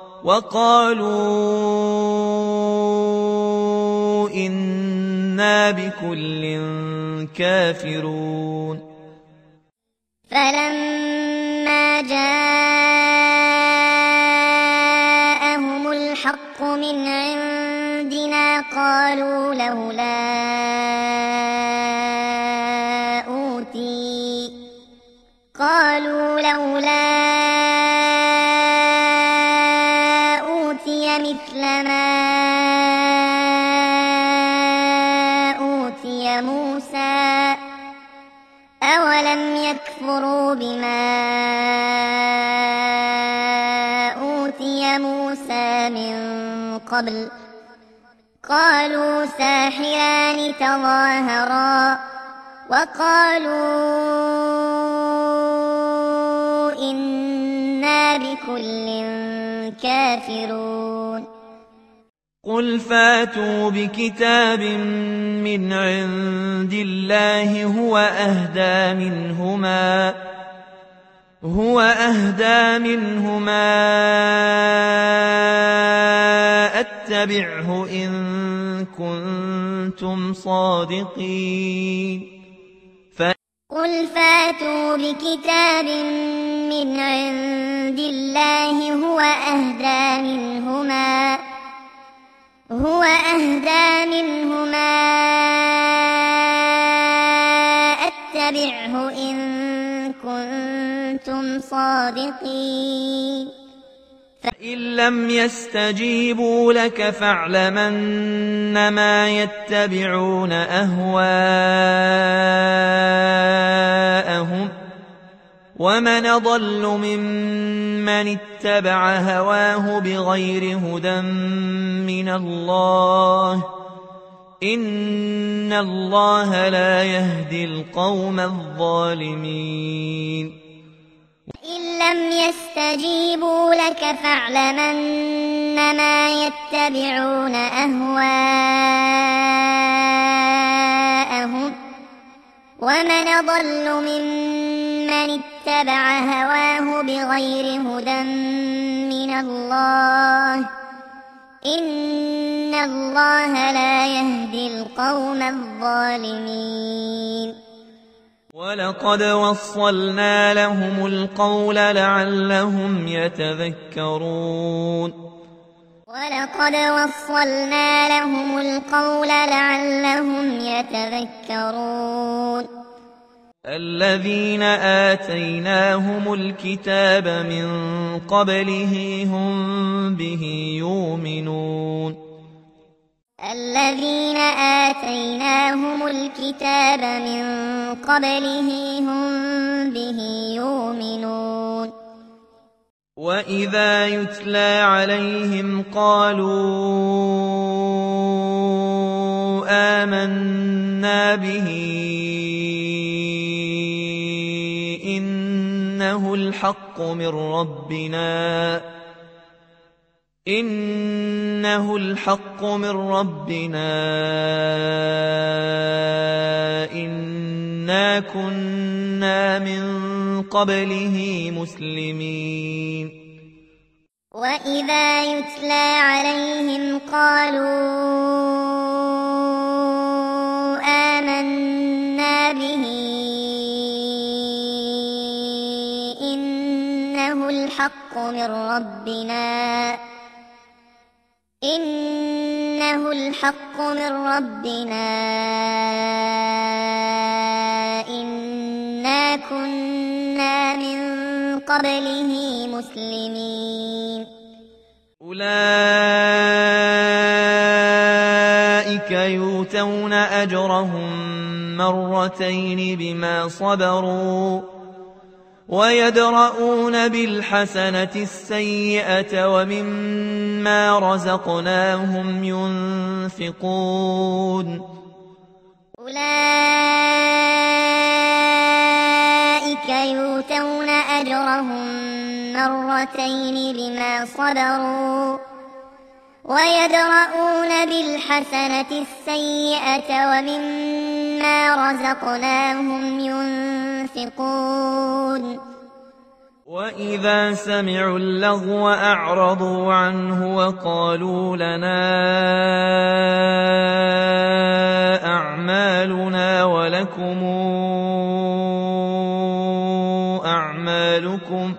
Speaker 1: وقالوا إنا بكل كافرون
Speaker 2: فلما جاءهم الحق من عندنا قالوا لولا أوتي مثل ما أوتي موسى أولم يكفروا بما أوتي موسى من قبل قالوا ساحران تظاهرا وقالوا إنا بكل كافرون
Speaker 1: قل فاتوا بكتاب من عند الله هو أهدى منهما أتبعه إن كنتم صادقين
Speaker 2: قل فاتوا بكتاب من عند الله هو أهدى منهما أتبعه إن كنتم صادقين
Speaker 1: فإن لم يستجيبوا لك فاعلم أنما يتبعون أهواءهم ومن أضل ممن اتبع هواه بغير هدى من الله إن الله لا يهدي القوم الظالمين
Speaker 2: إن لم يستجيبوا لك فاعلم أنما يتبعون أهواءهم ومن أضل ممن اتبع هواه بغير هدى من الله إن الله لا يهدي القوم الظالمين
Speaker 1: ولقد وصلنا لهم القول لعلهم يتذكرون الذين آتيناهم الكتاب من قبله هم به يؤمنون وإذا يتلى عليهم قالوا آمنا به إنه الحق من ربنا إنا كنا من قبله مسلمين
Speaker 2: وإذا يتلى عليهم قالوا آمنا به إنه الحق من ربنا إنا كنا من قبله مسلمين
Speaker 1: أولئك يؤتون أجرهم مرتين بما صبروا ويدرؤون بالحسنة السيئة ومما رزقناهم ينفقون
Speaker 2: أولئك يؤتون أجرهم مرتين بما صبروا ويدرؤون بالحسنة السيئة ومما رزقناهم ينفقون
Speaker 1: وإذا سمعوا اللغو أعرضوا عنه وقالوا لنا أعمالنا ولكم أعمالكم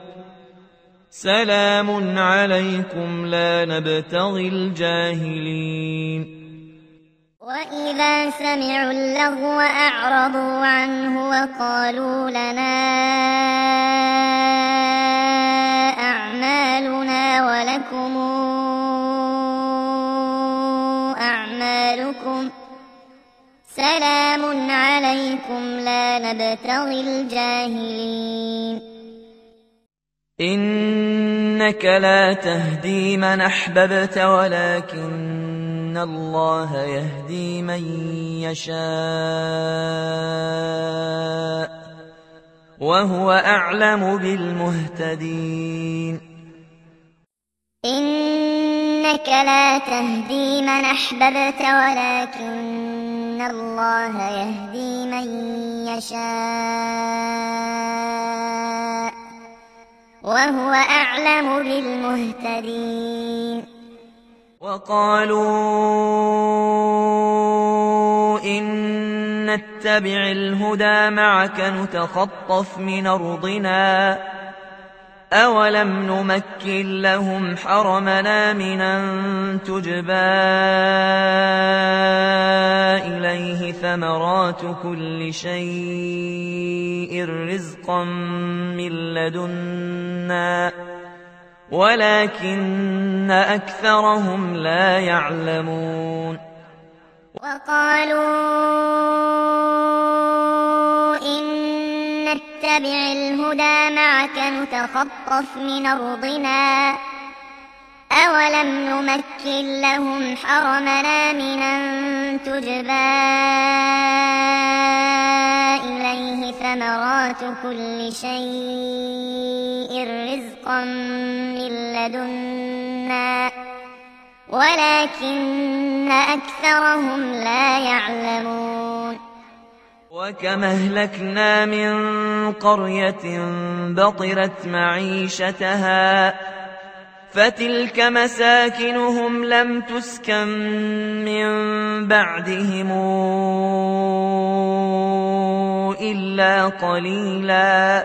Speaker 1: سلام عليكم لا نبتغي الجاهلين
Speaker 2: وإذا سمعوا اللغو أعرضوا عنه وقالوا لنا أعمالنا ولكم أعمالكم سلام عليكم لا نبتغي الجاهلين
Speaker 1: إنك لا تهدي من أحببت ولكن الله يهدي من يشاء وهو أعلم بالمهتدين
Speaker 2: إنك لا تهدي من أحببت ولكن الله يهدي من يشاء وهو أعلم بالمهتدين
Speaker 1: وقالوا إن نتبع الهدى معك نتخطف من أرضنا أولم نمكن لهم حرمنا من أن تجبى إليه ثمرات كل شيء رزقا من لدنا ولكن أكثرهم لا يعلمون
Speaker 2: وقالوا إن نتبع الهدى معك نتخطف من أرضنا أولم نمكن لهم حرمنا من أن تجبى إليه ثمرات كل شيء رزقا من لدنا ولكن أكثرهم لا يعلمون
Speaker 1: وكم أهلكنا من قرية بطرت معيشتها فتلك مساكنهم لم تسكن من بعدهم إلا قليلا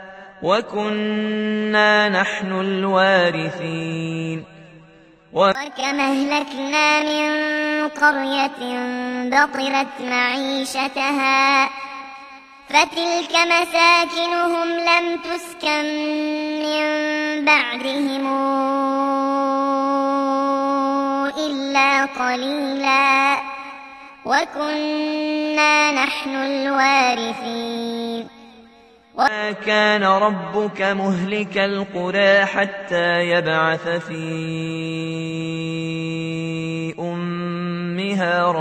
Speaker 1: وكنا نحن الوارثين
Speaker 2: وكم أهلكنا من قرية بطرت معيشتها فتلك مساكنهم لم تسكن من بعدهم إلا قليلا وكنا نحن الوارثين
Speaker 1: وما كان ربك مهلك القرى حتى يبعث في أمها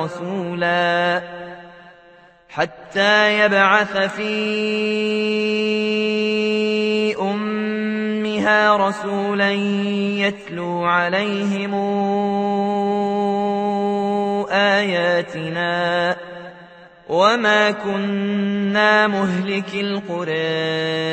Speaker 1: رسولا يتلو عليهم آياتنا وما كنا مهلك القرى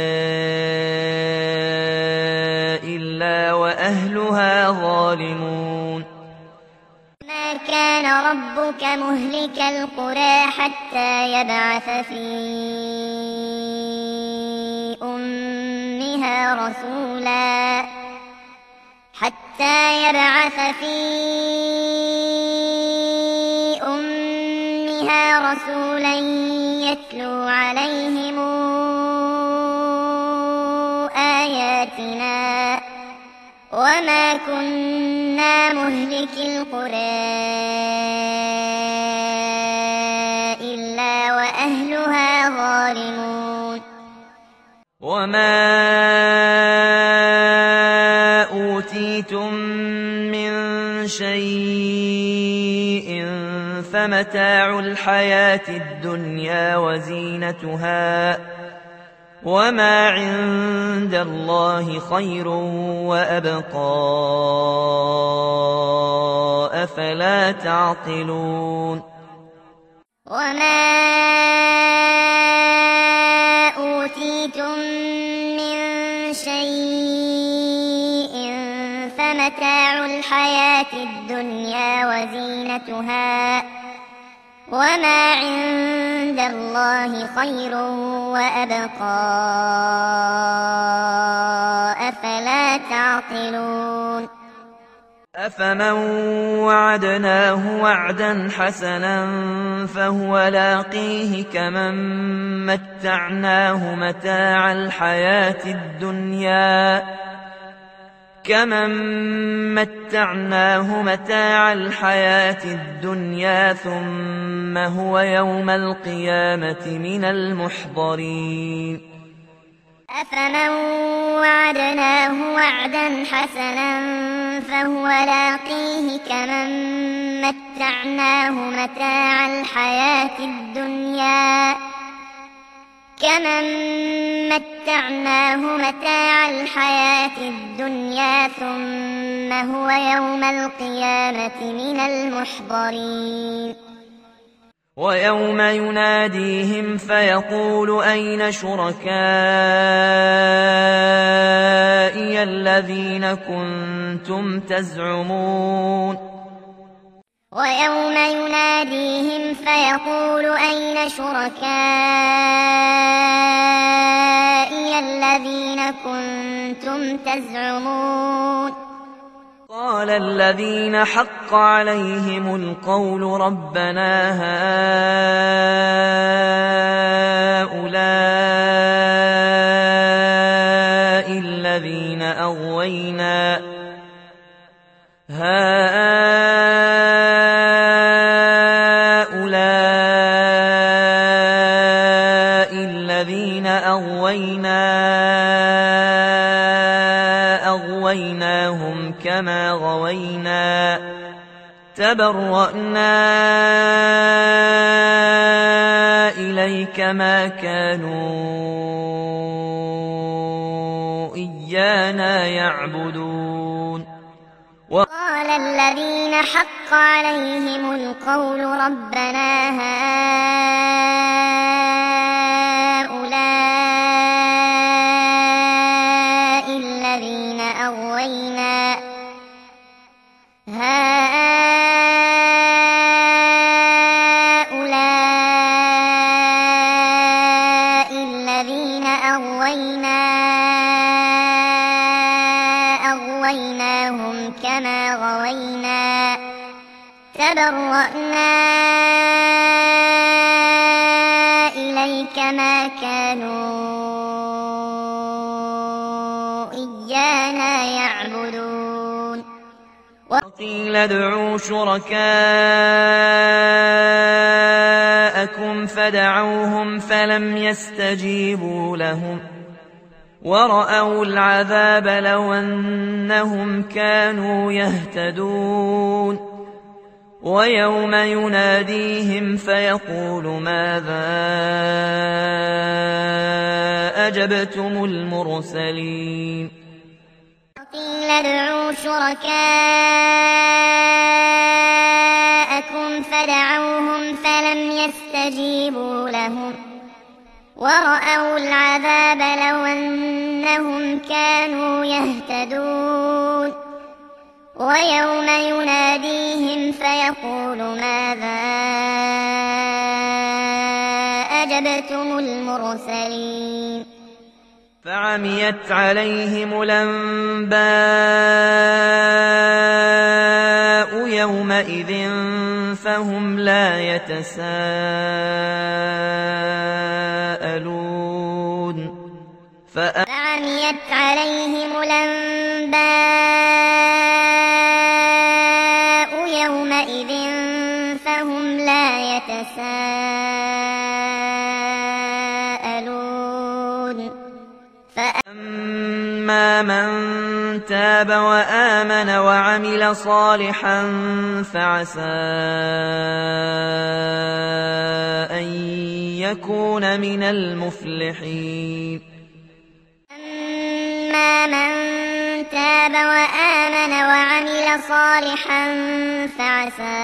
Speaker 1: إلا وأهلها ظالمون
Speaker 2: ما كان ربك مهلك القرى حتى يبعث في أمها رسولا يتلو عليهم آياتنا وما كنا مهلك القرى إلا وأهلها ظالمون
Speaker 1: وما أوتيتم من شيء فمتاع الحياة الدنيا وزينتها وما عند الله خير وأبقى أفلا تعقلون
Speaker 2: وما أوتيتم من شيء فمتاع الحياة الدنيا وزينتها وما عند الله خير وأبقى أفلا تعقلون
Speaker 1: أفمن وعدناه وعدا حسنا فهو لاقيه كمن متعناه متاع الحياة الدنيا ثم هو يوم القيامة من المحضرين
Speaker 2: أفمن وعدناه وعدا حسنا فهو لاقيه كمن متعناه متاع الحياة الدنيا ثم هو يوم القيامة من المحضرين
Speaker 1: ويوم يناديهم فيقول أين شركائي الذين كنتم تزعمون
Speaker 2: ويوم يناديهم فيقول أين شركائي الذين كنتم تزعمون
Speaker 1: قال الذين حق عليهم القول ربنا هؤلاء الذين أغويناهم كما غوينا تبرأنا إليك ما كانوا إيانا يعبدون
Speaker 2: قال الذين حق عليهم القول ربنا هؤلاء الذين أغويناهم كما غوينا تبرأنا إليك ما كانوا إيانا يعبدون
Speaker 1: وقيل ادعوا شركاءكم فدعوهم فلم يستجيبوا لهم ورأوا العذاب لو أنهم كانوا يهتدون ويوم يناديهم فيقول ماذا أجبتم المرسلين
Speaker 2: قيل ادعوا شركاءكم فدعوهم فلم يستجيبوا لهم ورأوا العذاب لو أنهم كانوا يهتدون ويوم يناديهم فيقول ماذا أجبتم المرسلين
Speaker 1: فعميت عليهم الأنباء يومئذ فهم لا يتساءلون
Speaker 2: فعميت عليهم الأنباء يومئذ فهم لا يتساءلون
Speaker 1: فأما من تاب وآمن وعمل صالحا فعسى أن يكون من المفلحين.
Speaker 2: أما من تاب وآمن وعمل صالحا فعسى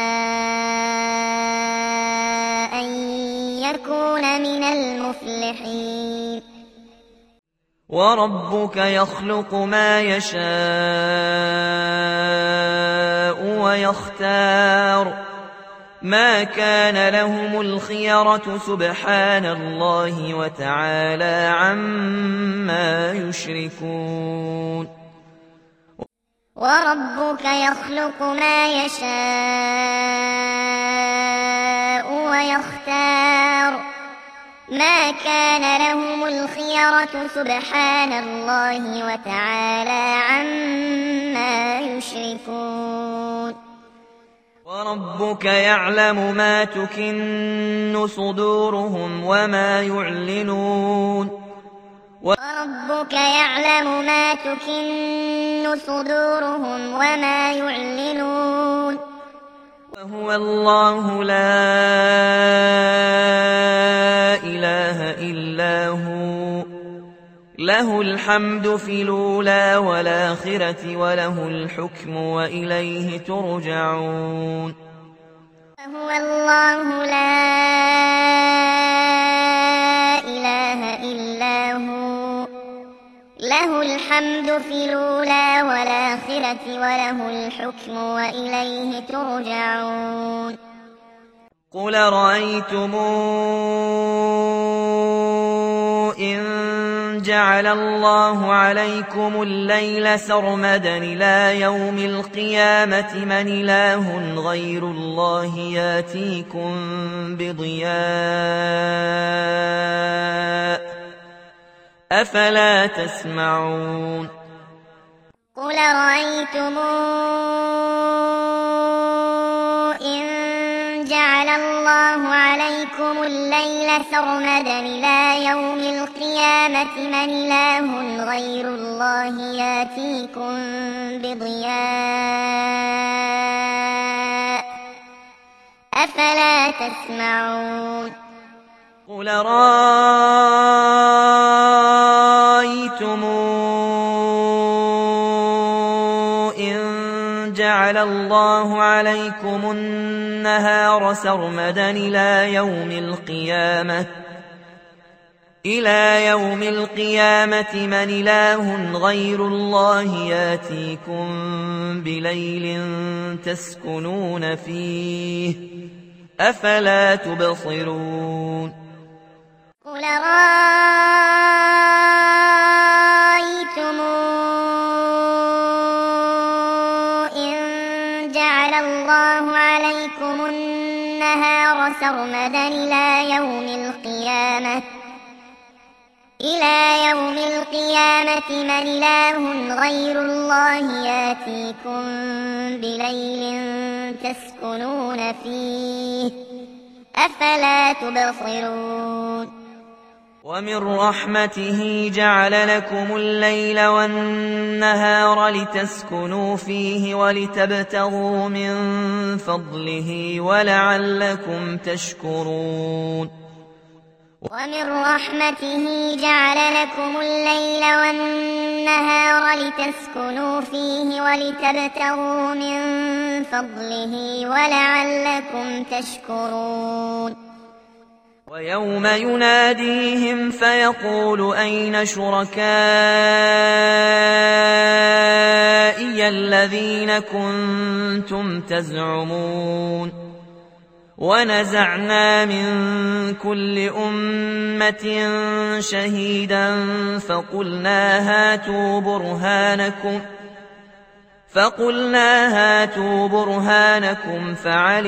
Speaker 2: أن يكون من المفلحين.
Speaker 1: وربك يخلق ما يشاء ويختار ما كان لهم الخيرة سبحان الله وتعالى عما يشركون.
Speaker 2: وربك يخلق ما يشاء ويختار ما كان لهم الخيرة سبحان الله وتعالى عما يشركون.
Speaker 1: وربك يعلم ما تكن صدورهم وما يعلنون.
Speaker 2: وربك يعلم ما تكن صدورهم وما يعلنون.
Speaker 1: وهو الله لا إله إلا هو له الحمد في الأولى والآخرة وله الحكم وإليه ترجعون.
Speaker 2: وهو الله لا إله إلا هو له الحمد في الأولى والآخرة وله الحكم وإليه ترجعون.
Speaker 1: قل رأيتم إن جعل الله عليكم الليل سرمدا إلى يوم القيامة من إله غير الله ياتيكم بضياء أفلا تسمعون.
Speaker 2: قل رأيتم إن جعل الله عليكم الليل سرمدا إلى يوم القيامة من إله غير الله ياتيكم بضياء أفلا تسمعون.
Speaker 1: قل رأيتم إن جعل الله عليكم النهار سرمدا إلى يوم القيامة من إله غير الله ياتيكم بليل تسكنون فيه أفلا تبصرون.
Speaker 2: قل رأيتم إن جعل الله عليكم النهار سرمدا إلى يوم القيامة من إله غير الله ياتيكم بليل تسكنون فيه أفلا تبصرون.
Speaker 1: ومن رحمته جعل لكم الليل والنهار لتسكنوا فيه ولتبتغوا من فضله ولعلكم تشكرون.
Speaker 2: ومن رحمته جعل لكم الليل والنهار لتسكنوا فيه ولتبتغوا من فضله ولعلكم تشكرون.
Speaker 1: ويوم يناديهم فيقول أين شركائي الذين كنتم تزعمون. ونزعنا من كل أمة شهيدا فقلنا هاتوا برهانكم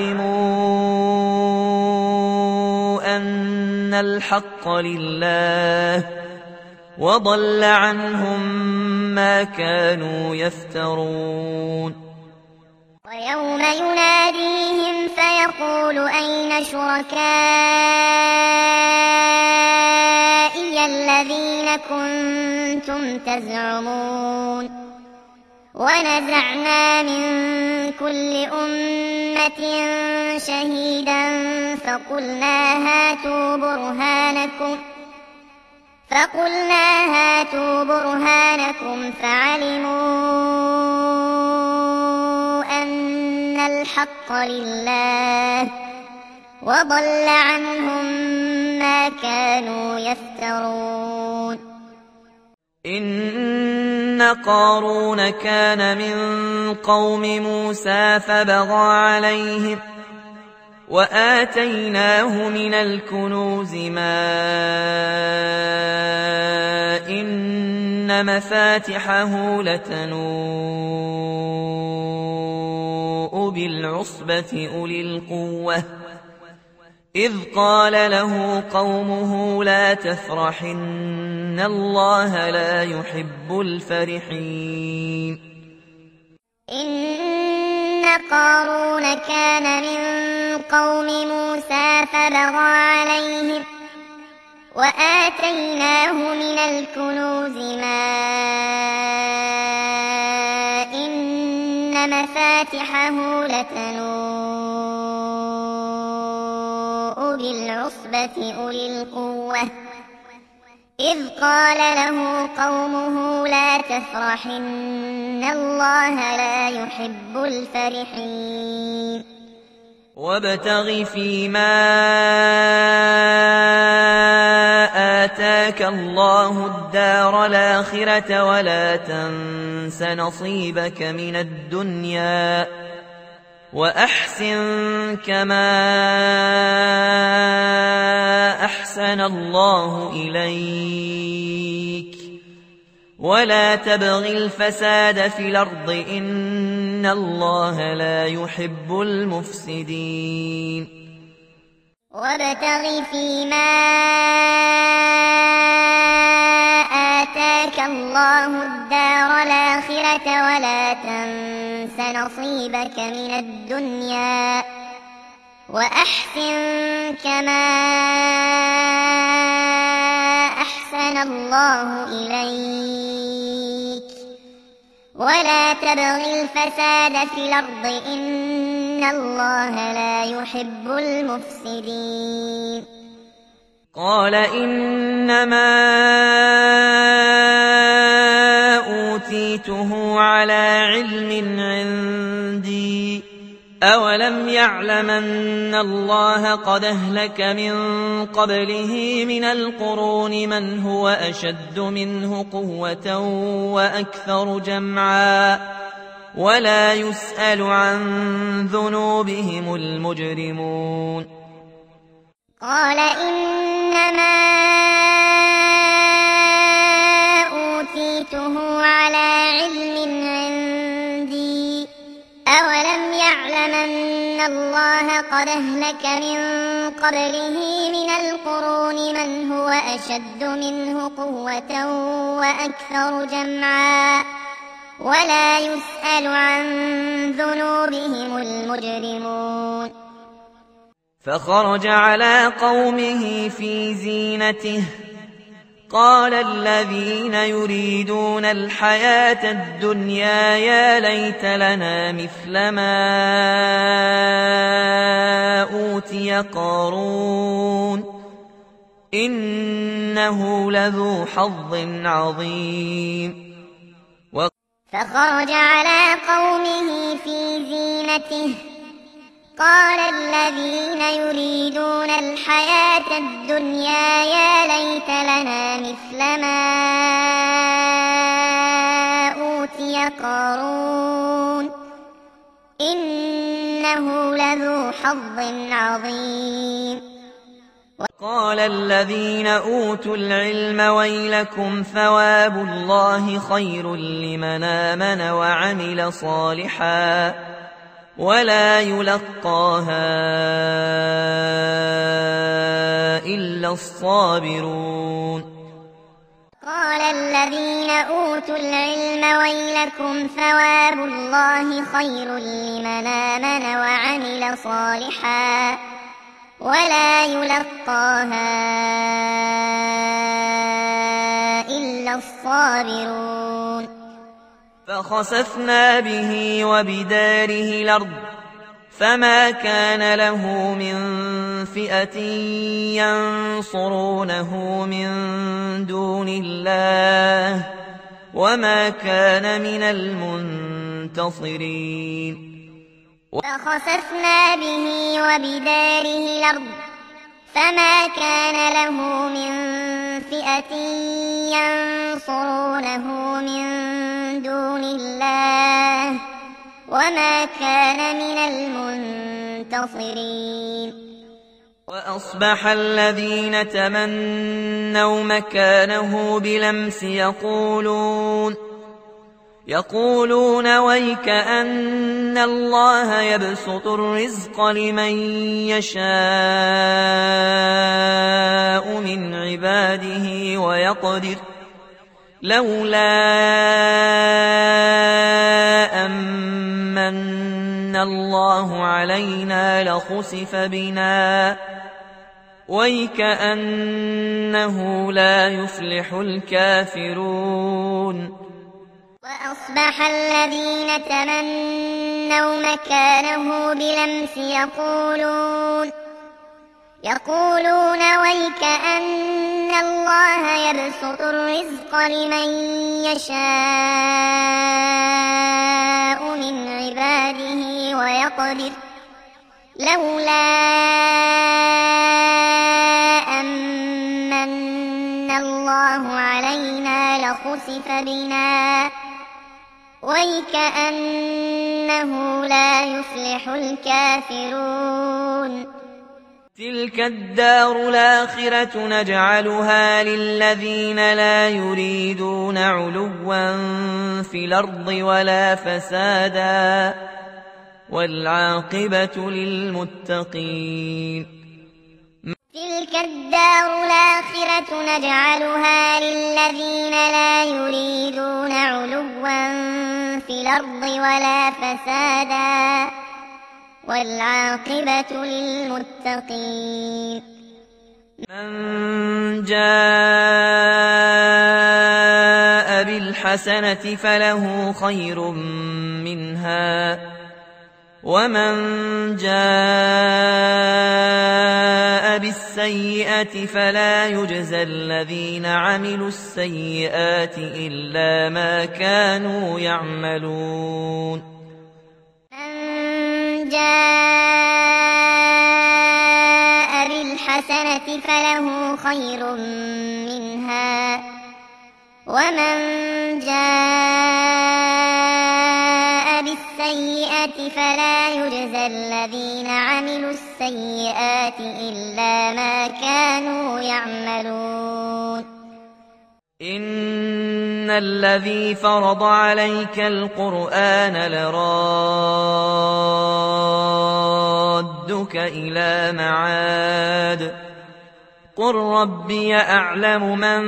Speaker 1: فعلموا أن الحق لله وضل عنهم ما كانوا يفترون.
Speaker 2: ويوم يناديهم فيقول أين شركائي الذين كنتم تزعمون ونزعنا من كل أمة شهيدا فقلنا هاتوا برهانكم فعلموا أن الحق لله وضل عنهم ما كانوا يفترون
Speaker 1: إن قارون كان من قوم موسى فبغى عليهم وآتيناه من الكنوز ما إن مفاتحه لتنوء بالعصبة أولي القوة إذ قال له قومه لا تفرح إن الله لا يحب الفرحين
Speaker 2: إن قارون كان من قوم موسى فبغى عليهم وآتيناه من الكنوز ما إن مفاتحه لتنوء بالعصبة أولي القوة إذ قال له قومه لا تفرح إن الله لا يحب الفرحين
Speaker 1: وابتغ فيما آتاك الله الدار الآخرة ولا تنس نصيبك من الدنيا وأحسن كما أحسن الله إليك ولا تبغ الفساد في الأرض إن الله لا يحب المفسدين
Speaker 2: وابتغ فيما آتاك الله الدار الآخرة ولا تنس نصيبك من الدنيا وأحسن كما أحسن الله إليك ولا تبغ الفساد في الأرض إن الله لا يحب المفسدين
Speaker 1: قال إنما أوتيته على علم عندي أولم يعلم أن الله قد أهلك من قبله من القرون من هو أشد منه قوة وأكثر جمعا ولا يسأل عن ذنوبهم المجرمون
Speaker 2: قال إنما أوتيته على علم عندي أولم يعلم أن الله قد أهلك من قبله من القرون من هو أشد منه قوة وأكثر جمعا ولا يسأل عن ذنوبهم المجرمون
Speaker 1: فخرج على قومه في زينته قال الذين يريدون الحياة الدنيا يا ليت لنا مثل ما أوتي قارون إنه لذو حظ عظيم
Speaker 2: فخرج على قومه في زينته قال الذين يريدون الحياة الدنيا يا ليت لنا مثل ما أوتي قارون إنه لذو حظ عظيم
Speaker 1: قال الذين أوتوا العلم ويلكم ثواب الله خير لمن آمن وعمل صالحا ولا يلقاها إلا الصابرون
Speaker 2: قال الذين أوتوا العلم ويلكم ثواب الله خير لمن آمن وعمل صالحا ولا يلقاها إلا الصابرون
Speaker 1: فخسفنا به وبداره الأرض فما كان له من فئة ينصرونه من دون الله وما كان من المنتصرين
Speaker 2: فخسفنا به وبداره الأرض فما كان له من فئة ينصرونه من دون الله وما كان من المنتصرين
Speaker 1: وأصبح الذين تمنوا مكانه بلمس يقولون ويكأن الله يبسط الرزق لمن يشاء من عباده ويقدر لولا أمن الله علينا لخسف بنا ويكأنه لا يفلح الكافرون
Speaker 2: وأصبح الذين تمنوا مكانه بلمس يقولون ويكأن الله يبسط الرزق لمن يشاء من عباده ويقدر لولا أمن الله علينا لخسف بنا ويكأنه لا يفلح الكافرون
Speaker 1: تلك الدار الآخرة نجعلها للذين لا يريدون علوا في الأرض ولا فسادا والعاقبة للمتقين
Speaker 2: تلك الدار الآخرة نجعلها للذين لا يريدون علوا في الأرض ولا فسادا والعاقبة للمتقين
Speaker 1: من جاء بالحسنة فله خير منها ومن جاء بالسيئة فلا يجزى الذين عملوا السيئات إلا ما كانوا يعملون
Speaker 2: من جاء بالحسنة فله خير منها ومن جاء بالسيئة فلا يجزى الذين عملوا السيئات إلا ما كانوا يعملون
Speaker 1: إن الذي فرض عليك القرآن لرادك إلى معاد قل ربي أعلم من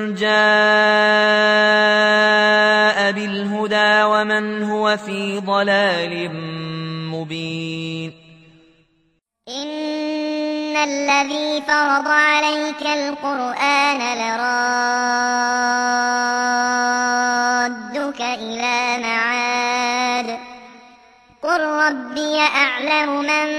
Speaker 1: جاء بالهدى ومن هو في ضلال مبين
Speaker 2: إن الذي فرض عليك القرآن لرادك إلى معاد قل ربي أعلم من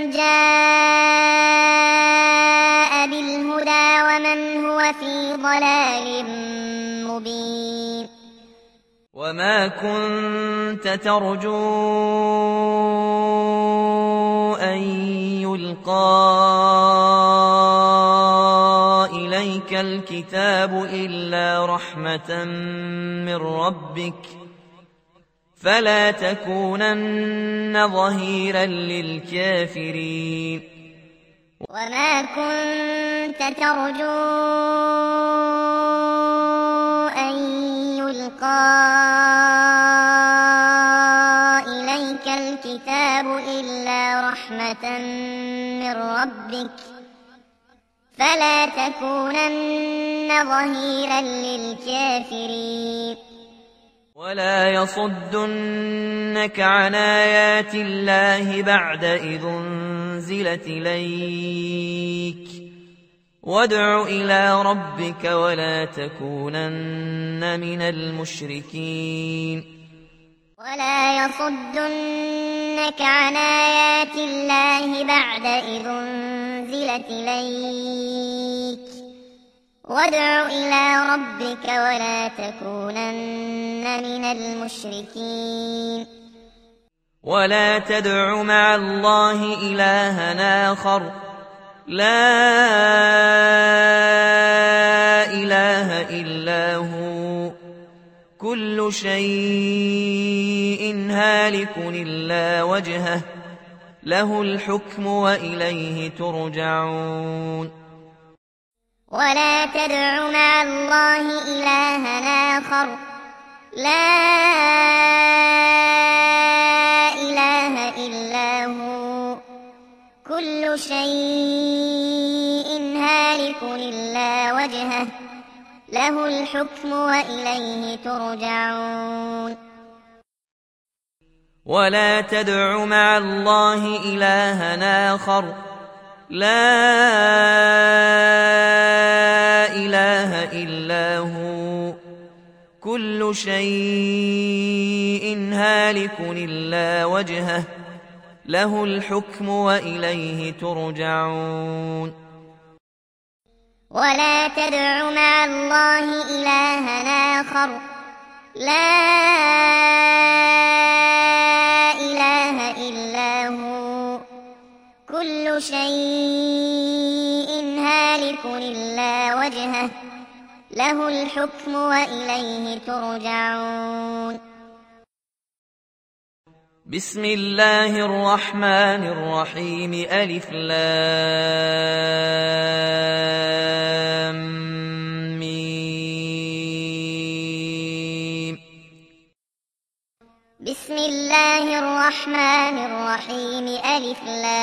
Speaker 2: جاء بالهدى ومن هو في ضلال مبين
Speaker 1: وما كنت ترجو أن يلقى إليك الكتاب إلا رحمة من ربك فلا تكونن ظهيرا للكافرين
Speaker 2: وما كنت ترجو أن يلقى إليك الكتاب إلا رحمة من ربك فلا تكونن ظهيرا للكافرين
Speaker 1: ولا يصدنك عن آيات الله بعد إذ أنزلت إليك وادع إلى ربك ولا تكونن من المشركين
Speaker 2: ولا يصدنك عن آيات الله بعد إذ أنزلت إليك وادع إلى ربك ولا تكونن من المشركين
Speaker 1: ولا تدع مع الله إلها آخر لا إله إلا هو كل شيء هالك إلا وجهه له الحكم وإليه ترجعون
Speaker 2: ولا تدع مع الله إلها آخر لا إله إلا هو كل شيء هالك إلا وجهه له الحكم وإليه ترجعون
Speaker 1: ولا تدع مع الله إلها آخر لا إله إلا هو كل شيء هالك إلا وجهه له الحكم وإليه ترجعون
Speaker 2: ولا تدع مع الله إلها آخر لا إله إلا هو كل شيء هالك إلا وجهه له الحكم وإليه ترجعون
Speaker 1: بسم الله الرحمن الرحيم ألف لام ميم
Speaker 2: بسم الله الرحمن الرحيم ألف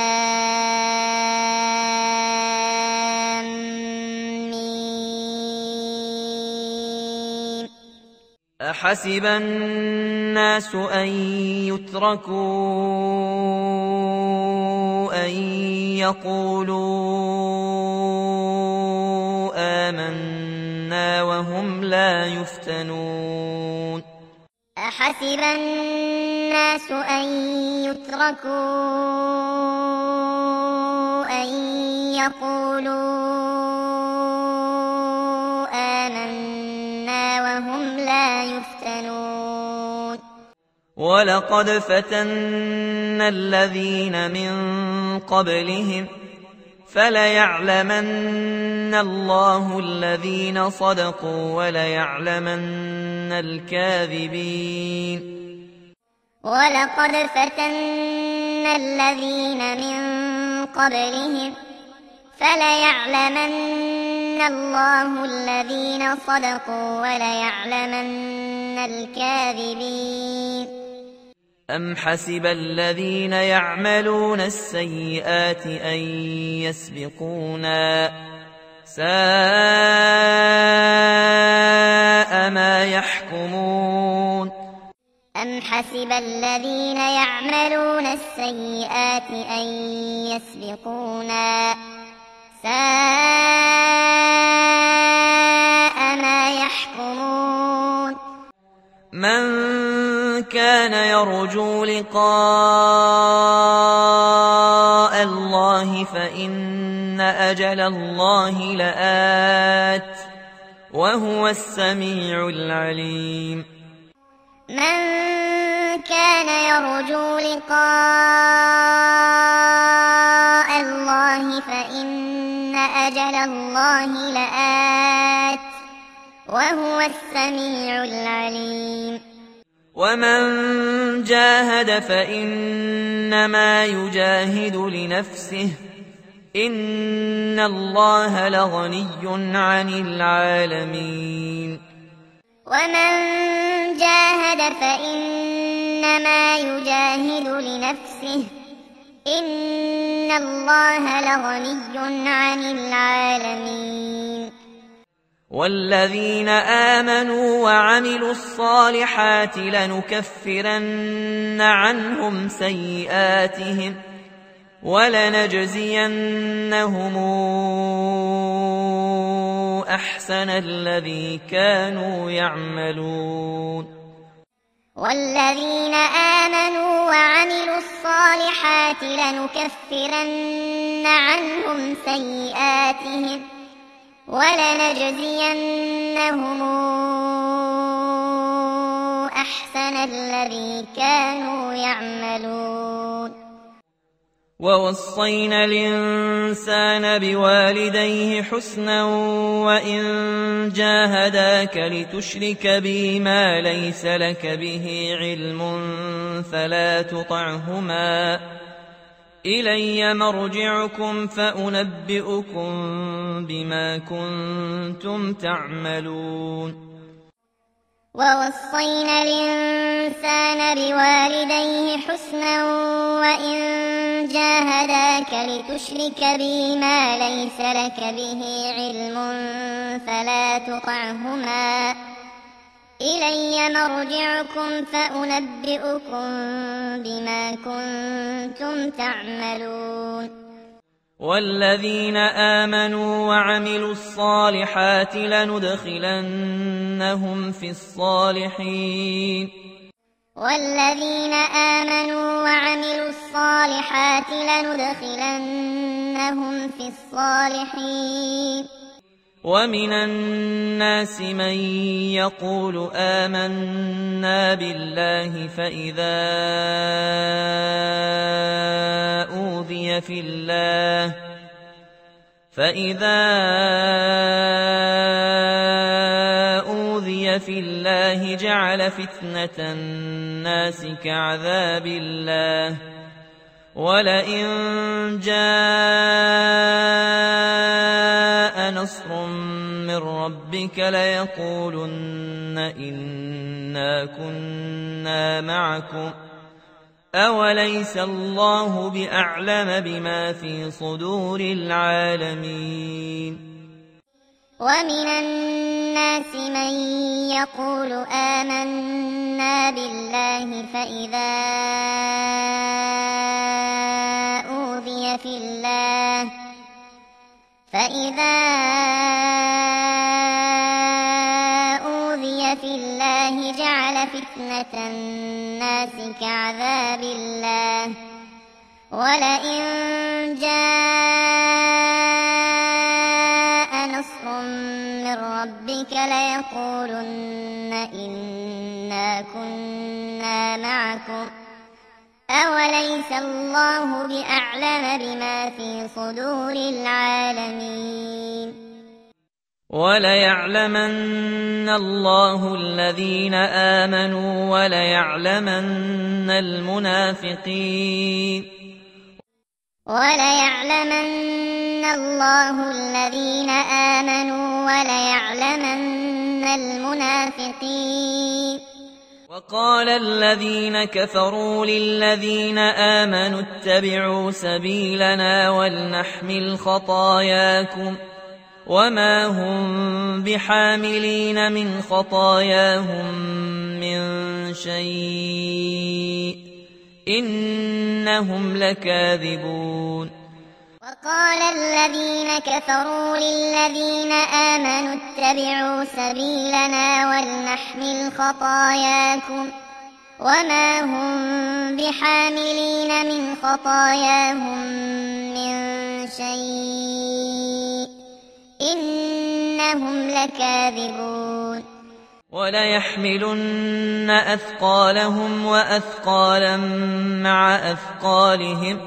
Speaker 2: لام ميم
Speaker 1: أحسب الناس أن يتركوا أن يقولوا آمنا وهم لا يفتنون
Speaker 2: أحسب الناس أن يتركوا أن يقولوا آمنا وهم لا يفتنون
Speaker 1: ولقد فتنا الذين من قبلهم فليعلمن الله الذين صدقوا وليعلمن الكاذبين
Speaker 2: ولقد فتنا الذين من قبلهم فليعلمن الله الذين صدقوا وليعلمن الكاذبين
Speaker 1: أم حسب الذين يعملون السيئات أن يسبقونا ساء ما يحكمون
Speaker 2: أم حسب الذين يعملون السيئات أن يسبقونا ساء ما يحكمون
Speaker 1: من كان يرجو لقاء الله فإن أجل الله لآت وهو السميع العليم
Speaker 2: من كان يرجو لقاء الله فإن أجل الله لآت وهو السميع العليم
Speaker 1: ومن جاهد فإنما يجاهد لنفسه إن الله لغني عن العالمين
Speaker 2: ومن جاهد فإنما يجاهد لنفسه إن الله لغني عن العالمين
Speaker 1: والذين آمنوا وعملوا الصالحات لنكفرن عنهم سيئاتهم ولنجزينهم أحسن الذي كانوا يعملون.
Speaker 2: والذين آمنوا وعملوا الصالحات لنكفرن عنهم سيئاتهم ولنجزينهم أحسن الذي كانوا يعملون.
Speaker 1: ووصينا الإنسان بوالديه حسنا وإن جاهداك لتشرك بي ما ليس لك به علم فلا تطعهما إلي مرجعكم فأنبئكم بما كنتم تعملون.
Speaker 2: ووصينا الإنسان بوالديه حسنا وإن جاهداك لتشرك بي ما ليس لك به علم فلا تطعهما إلي مرجعكم فأنبئكم بما كنتم تعملون.
Speaker 1: والذين آمنوا وعملوا الصالحات لندخلنهم في الصالحين.
Speaker 2: والذين آمنوا وعملوا الصالحات لندخلنهم في الصالحين.
Speaker 1: ومن الناس من يقول آمنا بالله فإذا أوذي في الله جعل فتنة الناس كعذاب الله ولئن جاء نصر من ربك ليقولن إنا كنا معكم أوليس الله بأعلم بما في صدور العالمين.
Speaker 2: ومن الناس من يقول آمنا بالله فإذا أوذي في الله جعل فتنة الناس كعذاب الله ولئن جاء نصر من ربك ليقولن إنا كنا معكم أوليس الله بأعلم بما في صدور العالمين.
Speaker 1: وليعلمن الله الذين آمنوا وليعلمن المنافقين.
Speaker 2: وليعلمن الله الذين آمنوا وليعلمن المنافقين.
Speaker 1: وقال الذين كفروا للذين آمنوا اتبعوا سبيلنا ولنحمل خطاياكم وما هم بحاملين من خطاياهم من شيء إنهم لكاذبون.
Speaker 2: وقال الذين كفروا للذين آمنوا اتبعوا سبيلنا ولنحمل خطاياكم وما هم بحاملين من خطاياهم من شيء إنهم لكاذبون.
Speaker 1: وليحملن أثقالهم وأثقالا مع أثقالهم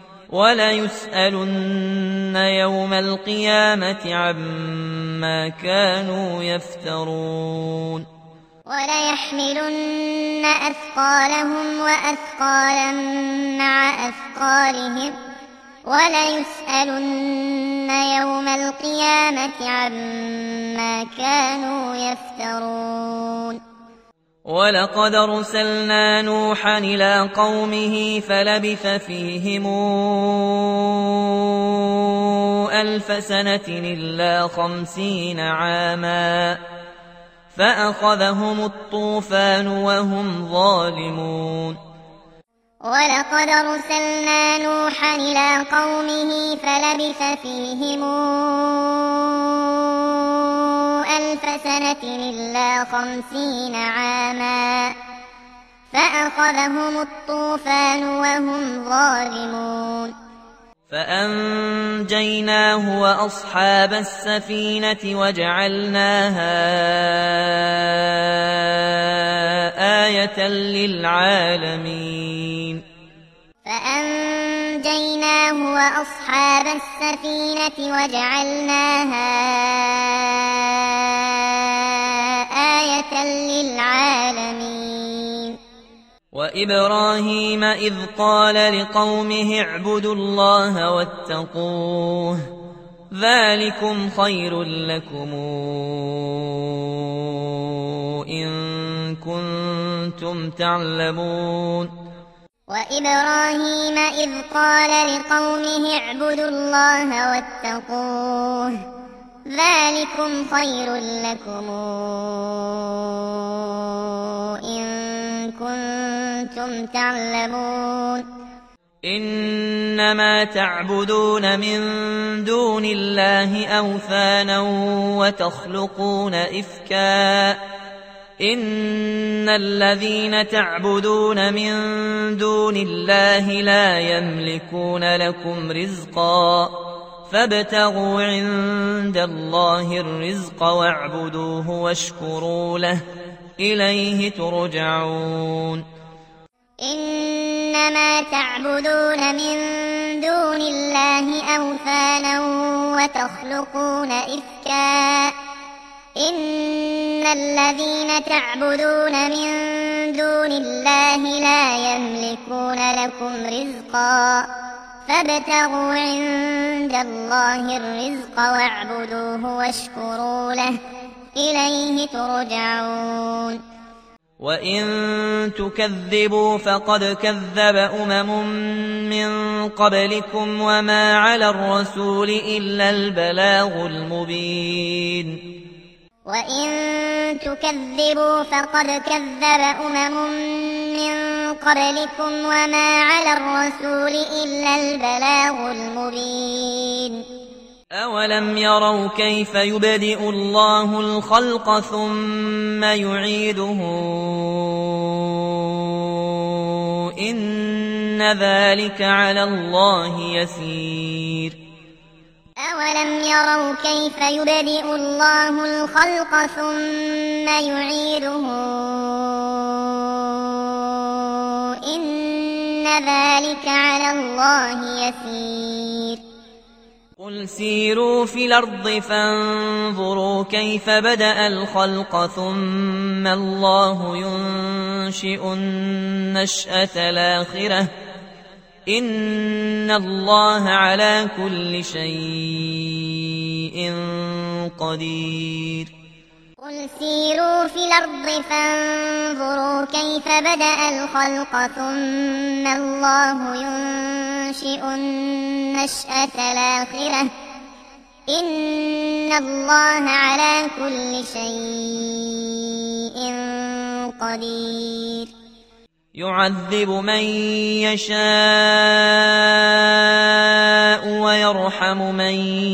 Speaker 1: وليسألن يوم القيامة عما كانوا يفترون.
Speaker 2: وليحملن أثقالهم وأثقالا مع أثقالهم وليسألن يوم القيامة عما كانوا يفترون.
Speaker 1: ولقد أرسلنا نوحا إلى قومه فلبث فيهم 1000 سنة إلا 50 عاما فأخذهم الطوفان وهم ظالمون.
Speaker 2: ولقد أرسلنا نوحا إلى قومه فلبث فيهم سنة إلا 50 عاما فأخذهم الطوفان وهم ظالمون
Speaker 1: فأنجيناه وأصحاب السفينة وجعلناها آية للعالمين
Speaker 2: فأنجيناه وأصحاب السفينة وجعلناها آية للعالمين
Speaker 1: وإبراهيم إذ قال لقومه اعبدوا الله واتقوه ذلكم خير لكم إن كنتم تعلمون
Speaker 2: وإبراهيم إذ قال لقومه اعبدوا الله واتقوه ذلكم خير لكم إن كنتم تعلمون
Speaker 1: إنما تعبدون من دون الله أوثانا وتخلقون إفكا إن الذين تعبدون من دون الله لا يملكون لكم رزقا فابتغوا عند الله الرزق واعبدوه واشكروا له إليه ترجعون
Speaker 2: إنما تعبدون من دون الله أوثانا وتخلقون إفكا إن الذين تعبدون من دون الله لا يملكون لكم رزقا فابتغوا عند الله الرزق واعبدوه واشكروا له إليه ترجعون
Speaker 1: وإن تكذبوا فقد كذب من قبلكم وما على الرسول إلا البلاغ المبين
Speaker 2: وإن تكذبوا فقد كذب من قبلكم وما على الرسول إلا البلاغ المبين
Speaker 1: أولم يروا كيف يبدئ الله الخلق ثم يعيده إن ذلك على الله يسير
Speaker 2: أولم يروا كيف يبدئ الله الخلق ثم يعيده إن ذلك على الله يسير
Speaker 1: قل سيروا في الأرض فانظروا كيف بدأ الخلق ثم الله ينشئ النشأة الآخرة إن الله على كل شيء قدير
Speaker 2: قل سيروا في الأرض فانظروا كيف بدأ الخلق ثم الله ينشئ النشأة الآخرة إن الله على كل شيء قدير
Speaker 1: يعذب من يشاء ويرحم من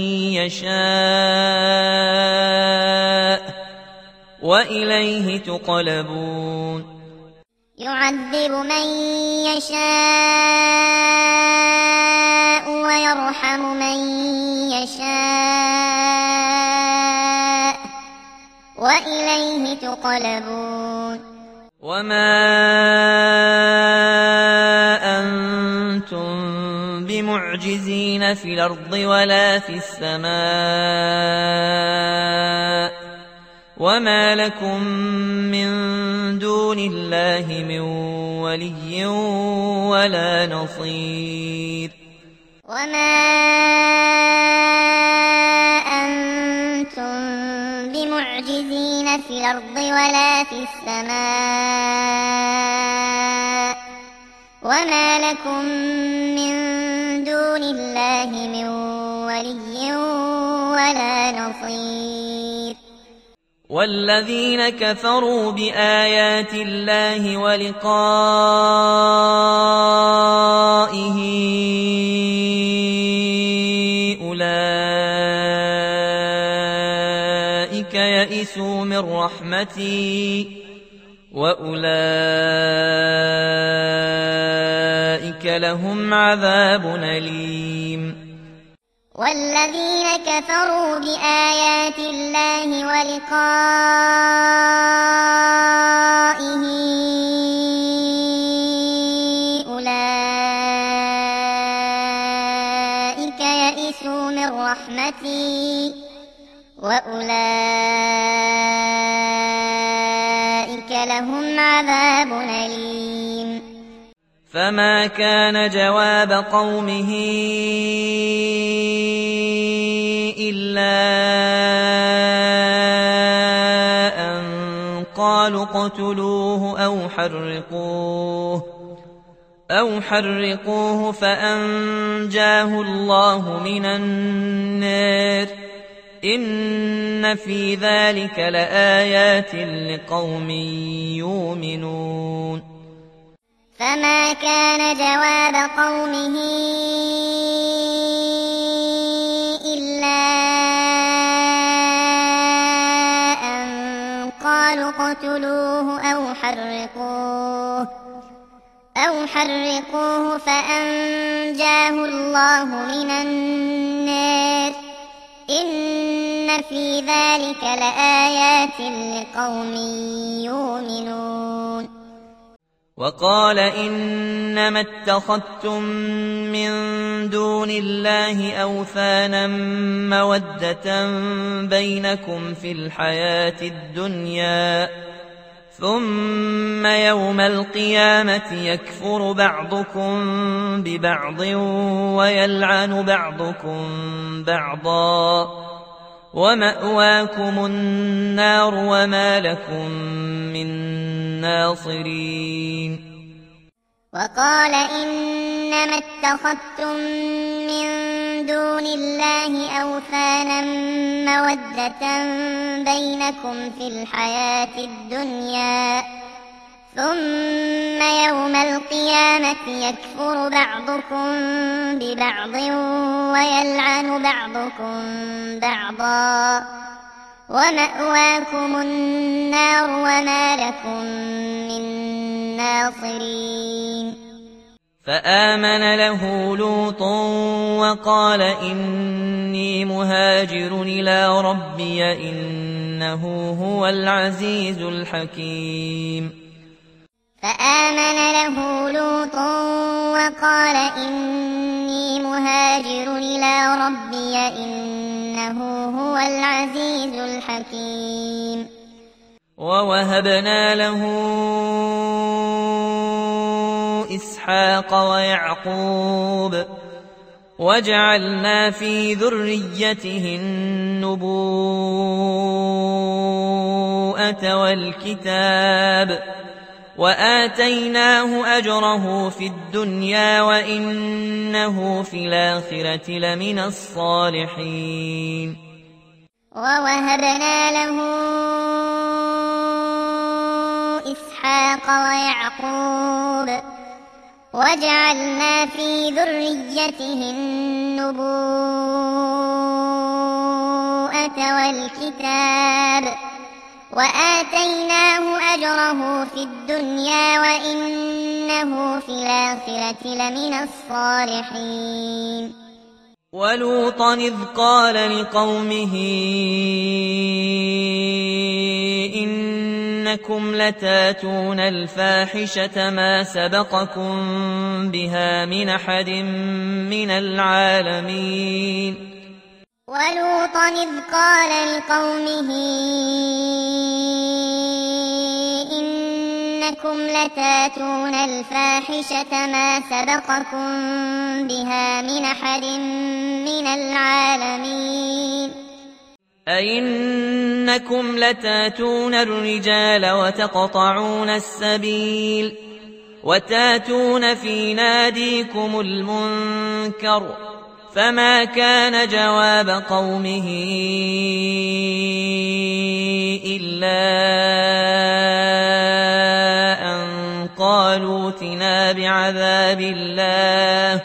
Speaker 1: يشاء وإليه تقلبون
Speaker 2: يعذب من يشاء ويرحم من يشاء وإليه تقلبون
Speaker 1: وما أنتم بمعجزين في الأرض ولا في السماء وما لكم من دون الله من ولي ولا نصير
Speaker 2: وما أنتم بمعجزين في الأرض ولا في السماء وما لكم من دون الله من ولي ولا نصير
Speaker 1: والذين كفروا بآيات الله ولقائه أولئك يئسوا من رحمتي وأولئك لهم عذاب أليم.
Speaker 2: والذين كفروا بآيات الله ولقائه أولئك يئسوا من رحمتي وأولئك لهم عذاب أليم.
Speaker 1: فما كان جواب قومه إلا أن قالوا اقتلوه أو حرقوه فأنجاه الله من النار إن في ذلك لآيات لقوم يؤمنون.
Speaker 2: فما كان جواب قومه إلا أن قالوا اقتلوه أو حرقوه فأنجاه الله من النار إن في ذلك لآيات لقوم يؤمنون.
Speaker 1: وقال إنما اتخذتم من دون الله أوثانا مودة بينكم في الحياة الدنيا ثم يوم القيامة يكفر بعضكم ببعض ويلعن بعضكم بعضا ومأواكم النار وما لكم من ناصرين.
Speaker 2: وقال إنما اتخذتم من دون الله أوثانا مودة بينكم في الحياة الدنيا ثم يوم القيامة يكفر بعضكم ببعض ويلعن بعضكم بعضا ومأواكم النار وما لكم من ناصرين.
Speaker 1: فآمن له لوط وقال إني مهاجر إلى ربي إنه هو العزيز الحكيم.
Speaker 2: فآمن له لوط وقال إني مهاجر إلى ربي إنه هو العزيز الحكيم.
Speaker 1: ووهبنا له إسحاق ويعقوب وجعلنا في ذريته النبوءة والكتاب وآتيناه أجره في الدنيا وإنه في الآخرة لمن الصالحين.
Speaker 2: ووهبنا له إسحاق ويعقوب وجعلنا في ذريته النبوءة والكتاب وآتيناه أجره في الدنيا وإنه في الآخرة لمن الصالحين.
Speaker 1: ولوطا إذ قال لقومه إنكم لتاتون الفاحشة ما سبقكم بها من أحد من العالمين.
Speaker 2: ولوطا إذ قال لقومه إنكم لتاتون الفاحشة ما سبقكم بها من أحد من العالمين.
Speaker 1: أئنكم لتاتون الرجال وتقطعون السبيل وتاتون في ناديكم المنكر فما كان جواب قومه إلا أن قالوا ائتنا بعذاب الله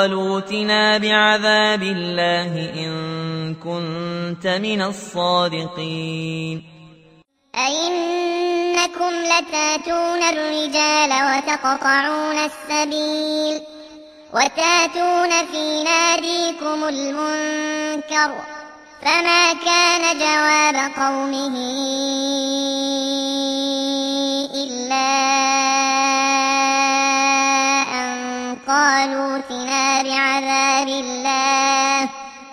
Speaker 1: قالوا ائتنا بعذاب الله إن كنت من الصادقين
Speaker 2: أئنكم لتاتون الرجال وتقطعون السبيل وتاتون في ناديكم المنكر فما كان جواب قومه إلا أن قالوا ائتنا بعذاب الله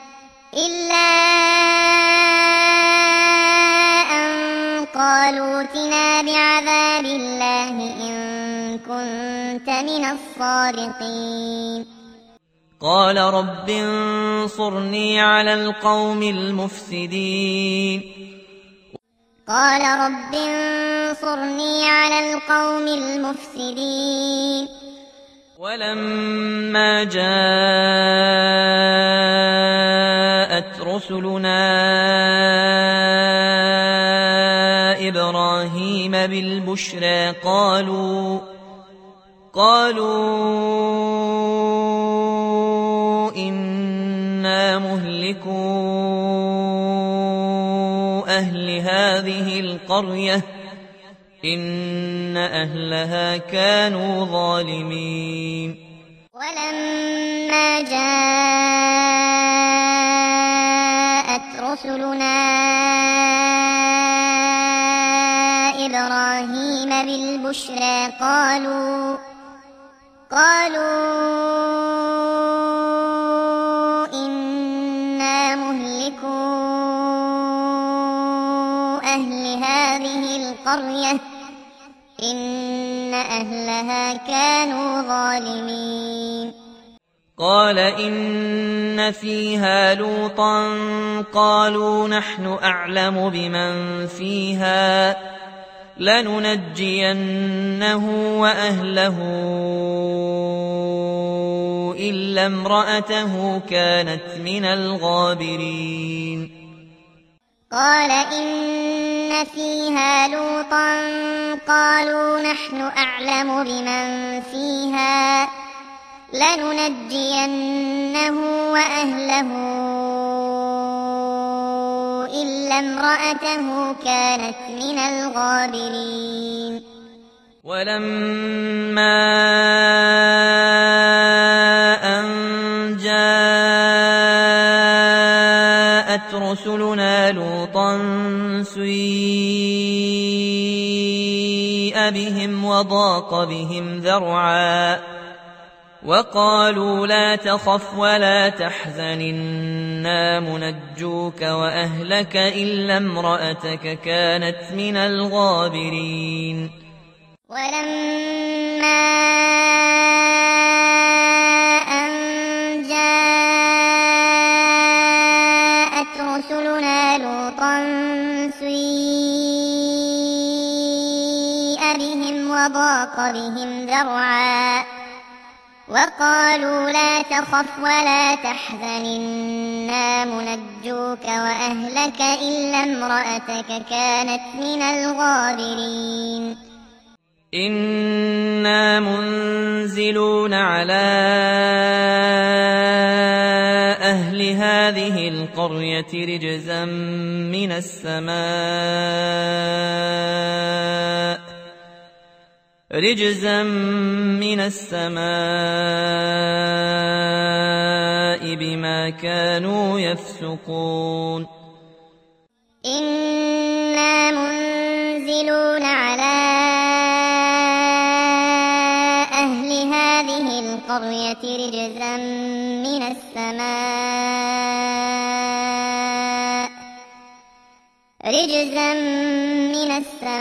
Speaker 2: إن كنت من الصادقين
Speaker 1: قال رب انصرني على القوم المفسدين ولما جاءت رسلنا إبراهيم بالبشرى قالوا إنا مهلكو أهل هذه القرية إن أهلها كانوا ظالمين
Speaker 2: ولما جاءت رسلنا إبراهيم بالبشرى قالوا إنا مهلكو أهل هذه القرية إن أهلها كانوا ظالمين
Speaker 1: قال إن فيها لوطا قالوا نحن أعلم بمن فيها لننجينه وأهله إلا امرأته كانت من الغابرين
Speaker 2: قال إن فيها لوطا قالوا نحن أعلم بمن فيها لننجينه وأهله إلا امرأته كانت من الغابرين
Speaker 1: ولما أن جاءت رسلنا لوطا سيء بهم وضاق بهم ذرعا وقالوا لا تخف ولا تحزن إنا منجوك وأهلك إلا امرأتك كانت من الغابرين
Speaker 2: ولما أن جاءت رسلنا لوطا سيء بهم وضاق بهم ذرعا وقالوا لا تخف ولا تحزن إنا منجوك وأهلك إلا امرأتك كانت من الغابرين
Speaker 1: إنا منزلون على أهل هذه القرية رجزا من السماء بما كانوا يفسقون
Speaker 2: إنا منزلون على أهل هذه القرية رجزا من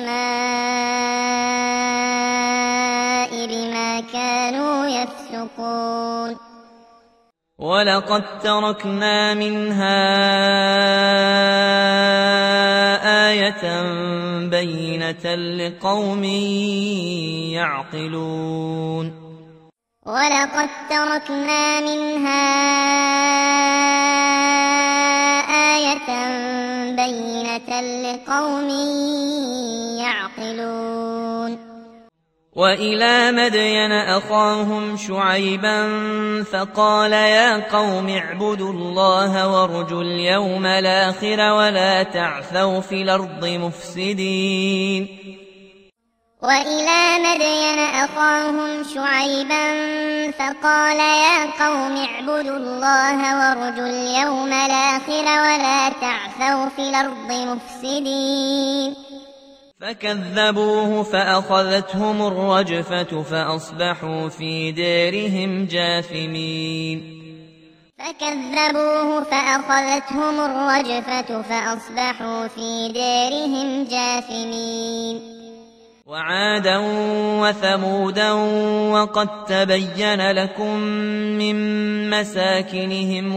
Speaker 2: السماء بما كانوا يفسقون
Speaker 1: ولقد تركنا منها آية بينة لقوم يعقلون
Speaker 2: ولقد تركنا منها آية بينة لقوم يعقلون
Speaker 1: وإلى مدين أخاهم شعيبا فقال يا قوم اعبدوا الله وارجوا اليوم الآخر ولا تعثوا في الأرض مفسدين.
Speaker 2: وإلى مدين أخاهم شعيبا فقال يا قوم اعبدوا الله وارجوا اليوم الآخر ولا تعثوا في الأرض مفسدين.
Speaker 1: فكذبوه فأخذتهم الرجفة فأصبحوا في دارهم جاثمين.
Speaker 2: فكذبوه فأخذتهم الرجفة فأصبحوا في دارهم جاثمين.
Speaker 1: وعادا وثمودا وقد تبين لكم من مساكنهم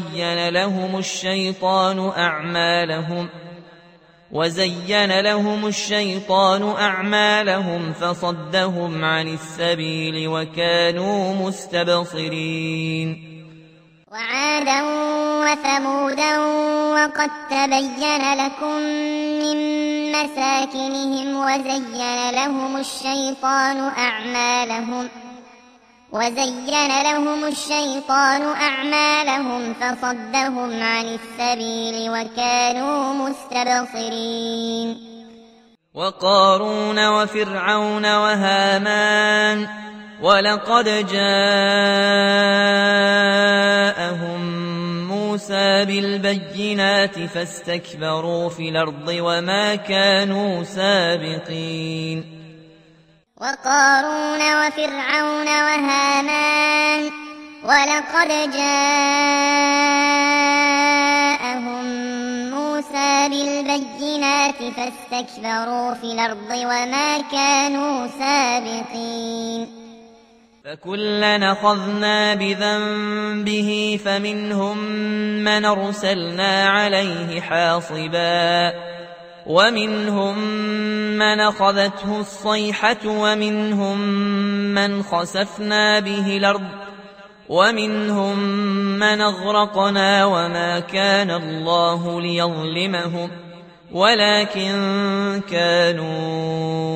Speaker 1: وزين لهم الشيطان أعمالهم فصدهم عن السبيل وكانوا مستبصرين.
Speaker 2: وعادا وثمودا وقد تبين لكم من مساكنهم وزين لهم الشيطان أعمالهم فصدهم عن السبيل وكانوا مستبصرين.
Speaker 1: وقارون وفرعون وهامان ولقد جاءهم موسى بالبينات فاستكبروا في الأرض وما كانوا سابقين.
Speaker 2: وقارون وفرعون وهامان ولقد جاءهم موسى بالبينات فاستكبروا في الأرض وما كانوا سابقين.
Speaker 1: فكلنا أخذنا بذنبه فمنهم من أرسلنا عليه حاصبا ومنهم من أخذته الصيحة ومنهم من خسفنا به الأرض ومنهم من أغرقنا وما كان الله ليظلمهم ولكن كانوا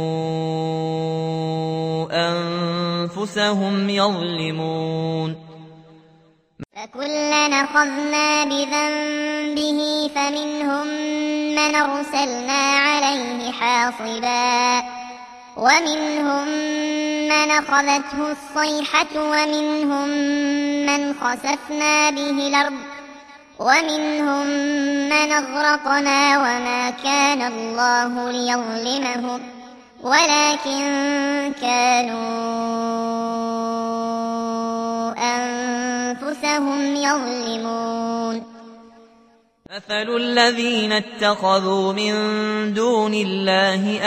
Speaker 1: أنفسهم يظلمون.
Speaker 2: فكلنا أخذنا بذنبه فمنهم من أرسلنا عليه حاصبا ومنهم من أخذته الصيحة ومنهم من خسفنا به الأرض ومنهم من أغرقنا وما كان الله ليظلمهم ولكن كانوا أنفسهم يظلمون.
Speaker 1: مثل الذين اتخذوا من دون الله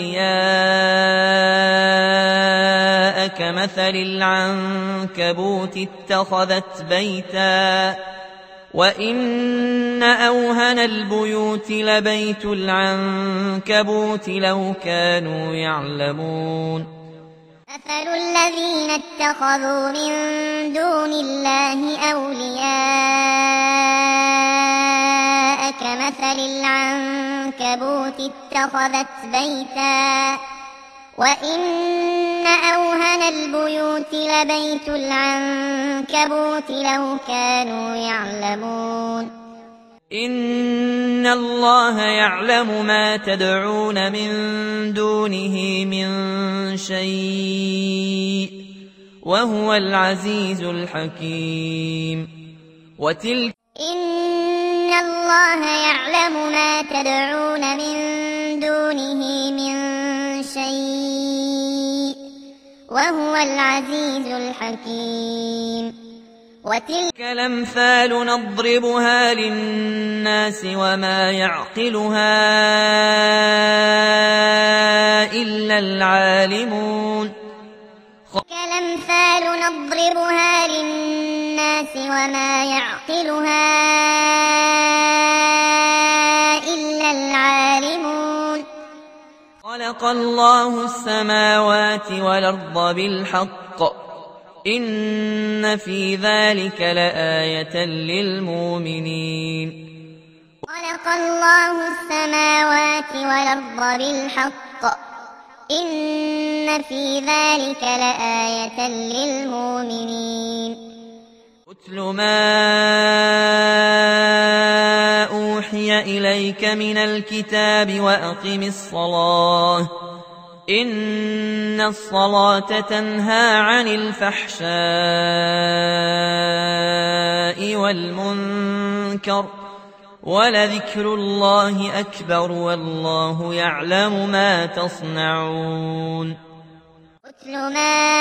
Speaker 1: أولياء كمثل العنكبوت اتخذت بيتا وإن أوهن البيوت لبيت العنكبوت لو كانوا يعلمون.
Speaker 2: مثل الذين اتخذوا من دون الله أولياء كمثل العنكبوت اتخذت بيتا وإن أوهن البيوت لبيت العنكبوت لو كانوا يعلمون.
Speaker 1: إن الله يعلم ما تدعون من دونه من شيء وهو العزيز الحكيم.
Speaker 2: إن الله يعلم ما تدعون من دونه من شيء وهو العزيز الحكيم.
Speaker 1: وتلك الأمثال نضربها للناس وما يعقلها إلا العالمون.
Speaker 2: كالأمثال نضربها للناس وما يعقلها إلا العالمون.
Speaker 1: خلق الله السماوات والأرض بالحق إن في ذلك لآية للمؤمنين.
Speaker 2: خلق الله السماوات والأرض بالحق إن في ذلك لآية للمؤمنين
Speaker 1: اتل ما أوحي إليك من الكتاب وأقم الصلاة إن الصلاة تنهى عن الفحشاء والمنكر ولذكر الله أكبر والله يعلم ما تصنعون
Speaker 2: اتل ما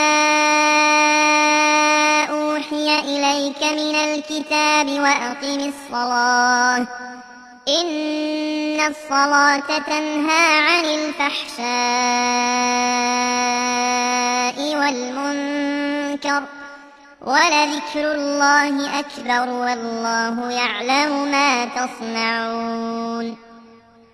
Speaker 2: أوحي إليك من الكتاب وأقم الصلاة إن الصلاة تنهى عن الفحشاء والمنكر ولذكر الله أكبر والله يعلم ما تصنعون